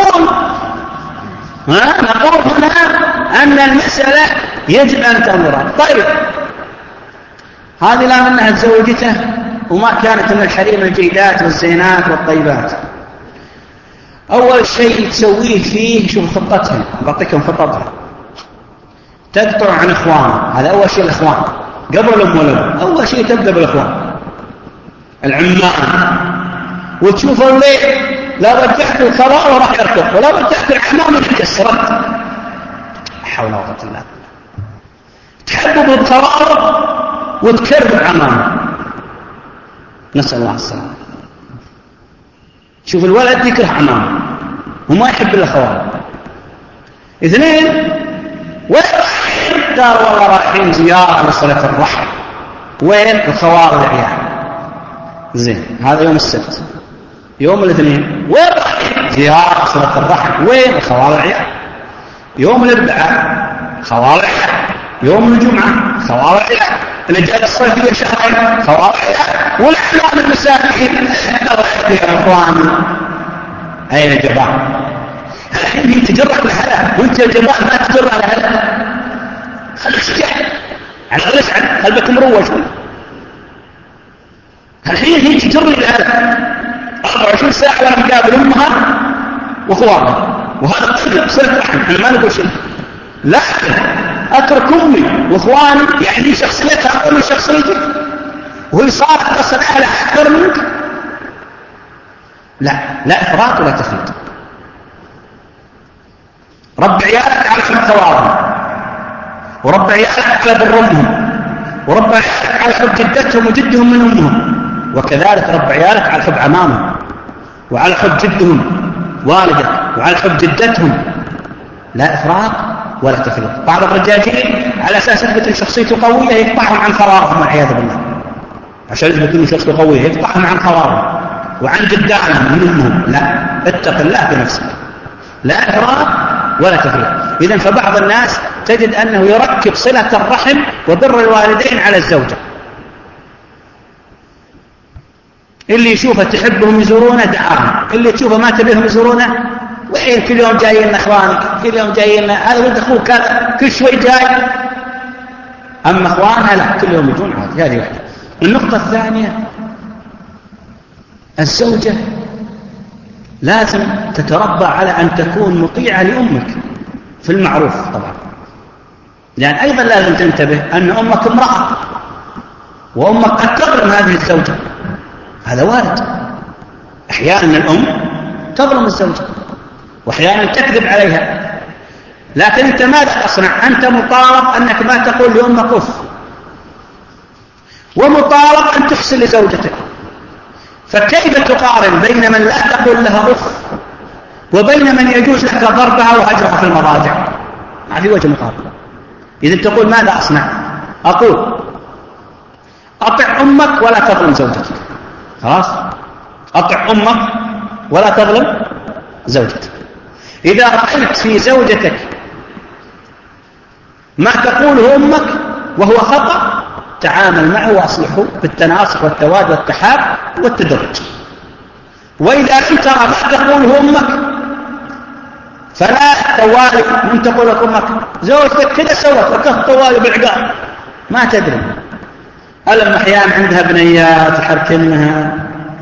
Speaker 2: نقول هنا أن المسألة يجب أن تنظر. طيب هذه لا منها تزوجته وما كانت من الحريم الجيدات والزينات والطيبات. أول شيء تسويه فيه شوف خطتها، بعطيكم خطتها. تقطع عن إخوان. هذا أول شيء الإخوان قبل الأم والأب. أول شيء تبدأ بالإخوان العمان، وتشوف الليل لا رجعت الخضار وراح يركض، ولا رجعت العمام انكسرت. لا حول ولا قوة إلا بالله. تحبب الخضار وتكرب العمام، نسأل الله السلامة. شوف الولد يكره عمامه وما يحب الأخوان. اثنين، وين رايحين؟ قال والله رايحين زيارة لصلة الرحم. وين؟ الخوار والعيال. زين، هذا يوم السبت. يوم الاثنين وين رايحين؟ زيارة صلة الرحم. وين؟ الخوار والعيال. يوم الاربعاء خوار والعيال. يوم الجمعة خوار والعيال. الأجازة الصيفية شهرين خوار والعيال. والأحلام المساكين. يا أخواني أين الجبان؟ الحين هي تجرك لحالها، وانت الجبان ما تجر على هذا. خليك شجاع على الأقل اسعد، قلبك مروج. الحين هي تجر لهذا 24 ساعة وانا مقابل امها واخوانها، وهذا قلب صلة رحم. احنا ما نقول شيء، لكن اترك امي واخواني يعني شخصيتها اقل من شخصيتي وهي صارت تصل اهلها اكثر منك. لا افراط ولا تفريط. رب عيالك على حب ثوابهم، ورب عيالك على بر امهم، ورب عيالك على حب جدتهم وجدهم من امهم، وكذلك رب عيالك على حب عمامهم وعلى حب جدهم والدك وعلى حب جدتهم. لا افراط ولا تفريط. بعض الرجاجين على اساس يثبت ان شخصيته قويه يقطعهم عن قرارهم والعياذ بالله، عشان يثبت ان شخصيته قويه يقطعهم عن قرارهم وعن جدائهم من امهم. لا، اتق الله بنفسك. لا افراط ولا تفريط. إذن فبعض الناس تجد أنه يركب صلة الرحم وبر الوالدين على الزوجة. اللي يشوفه تحبهم يزورونه دعاهم، اللي تشوفه ما تبيهم يزورونه وين كل يوم جايين اخوانك، كل يوم جايين هذا ولد اخوك هذا كل شوي جاي. اما اخوانها لا، كل يوم يجون عادي. هذه واحده. النقطه الثانيه، الزوجه لازم تتربى على ان تكون مطيعه لامك في المعروف طبعا، لان ايضا لازم تنتبه ان امك امراه، وامك قد تظلم هذه الزوجه. هذا وارد. احيانا الام تظلم الزوجه واحيانا تكذب عليها، لكن انت ماذا تصنع؟ انت مطالب انك ما تقول لامك اف، ومطالب ان تحسن لزوجتك. فكيف تقارن بين من لا تقول لها اف وبين من يجوز لك ضربها وهجرها في المضاجع؟ ما في وجه مقارنه. اذا تقول ماذا اصنع؟ اقول اطع امك ولا تظلم زوجتك. خلاص، اطع امك ولا تظلم زوجتك. اذا رايت في زوجتك ما تقوله امك وهو خطأ، تعامل معه واصلحه بالتناصح والتواد والتحاب والتدرج. واذا لم ترى ما تقوله امك فلا توالي من تقول لك امك زوجتك كذا سوت وكف طوالي بالعقاب ما تدري. ألم احيانا عندها بنيات يحركنها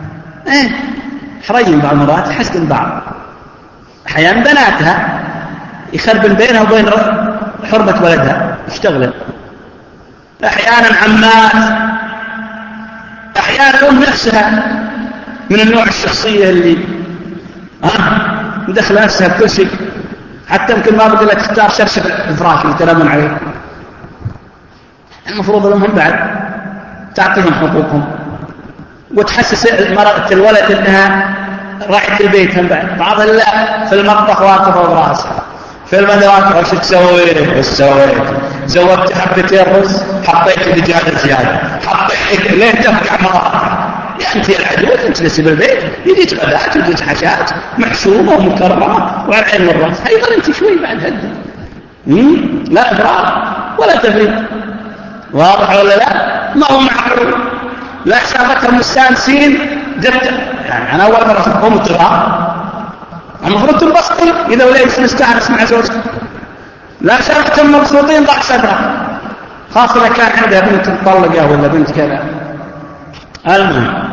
Speaker 2: حرين بعض المرات يحسن بعض. احيانا بناتها يخربن بينها وبين حرمة ولدها يشتغل. احيانا عمات، احيانا الام نفسها من النوع الشخصية اللي مدخله نفسها بكل شيء، حتى يمكن ما بدي لك تختار شرشف الفراش اللي تنامون عليه. المفروض الام هم بعد تعطيهم حقوقهم وتحسس الولد انها راعية البيت هم بعد. بعض لا، في المطبخ واقفة براسها، في المدرسة وش تسوي؟ وش سويت؟ زودت حبتين رز، حطيت دجاجة زيادة، حطيت لين تفقع مرة. يعني انت العجوز انت تجلسي بالبيت يجيك غدات ويجيك حشات محسومة ومكرمة وعلى العين والراس. ايضا انت شوي بعد هدي. لا افراط ولا تفريط. واضح ولا لا؟ ما هو معقول. لا شافتهم مستانسين جدا. يعني انا اول مرة اشوفهم الطلاق المفروض تنبسطي اذا وليت مستانس مع زوجك. لا شافتهم مبسوطين ضاع صدرها، خاصة اذا كان عندها بنت مطلقة ولا بنت كذا. المهم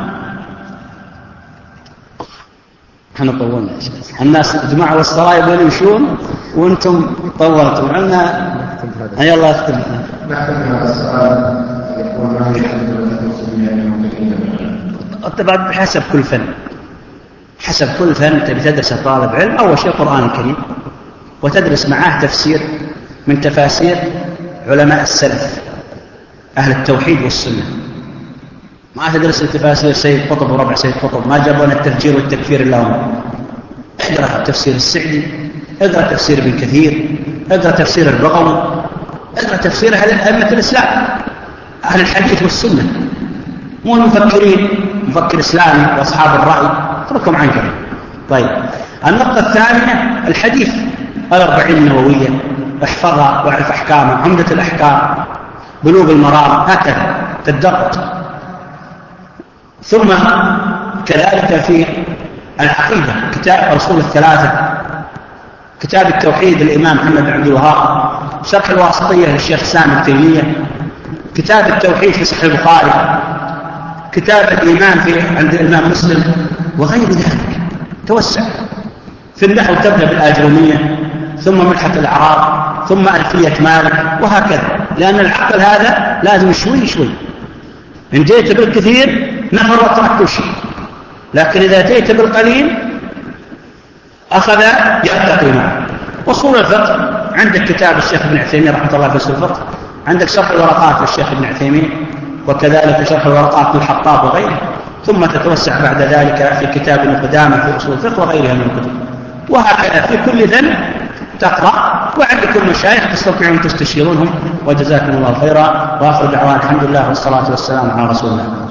Speaker 2: احنا طولنا يا شيخ. الناس جماعة والصلاة يبغون يمشون وانتم طولتم. عندنا أي الله يختم.
Speaker 3: نختم هذا السؤال يقول ما هي أفضل المسلمين الممتلكين؟
Speaker 2: طبعا حسب كل فن، حسب كل فن تبي تدرس طالب علم أول شيء القرآن الكريم، وتدرس معاه تفسير من تفاسير علماء السلف أهل التوحيد والسنة. ما تدرس التفاسير سيد قطب وربع سيد قطب، ما جابون التفجير والتكفير إلا هم. اقرأ تفسير السعدي، اقرأ تفسير ابن كثير، اقرأ تفسير البغوي، اقرأ تفسير أئمة الإسلام أهل الحديث والسنة، مو المفكرين مفكر إسلامي وأصحاب الرأي، اتركهم عنك. طيب النقطة الثانية الحديث، الأربعين النووية احفظها واعرف أحكامها، عمدة الأحكام، بلوغ المرام، هكذا تدقق. ثم كذلك في العقيدة كتاب أصول الثلاثة، كتاب التوحيد للإمام محمد بن عبد الوهاب، شرح الواسطية للشيخ سامي التيمية، كتاب التوحيد في صحيح البخاري، كتاب الإيمان في عند الإمام مسلم، وغير ذلك. توسع في النحو، تبدأ بالآجرومية، ثم ملحة الأعراب، ثم ألفية مالك، وهكذا. لأن العقل هذا لازم شوي شوي، إن جئت بالكثير نفر وترك كل شيء، لكن إذا جئت بالقليل أخذ يرتقي معه. أصول الفقه عندك كتاب الشيخ ابن عثيمين رحمة الله في أصول الفقه، عندك شرح الورقات للشيخ ابن عثيمين، وكذلك شرح الورقات للحطاب وغيره. ثم تتوسع بعد ذلك في كتاب القدامى في أصول الفقه وغيرها من الكتب، وهكذا في كل فن تقرأ. وعندكم مشايخ تستطيعون تستشيرونهم، وجزاكم الله خيرا. وآخر دعوانا الحمد لله والصلاة والسلام على رسول الله.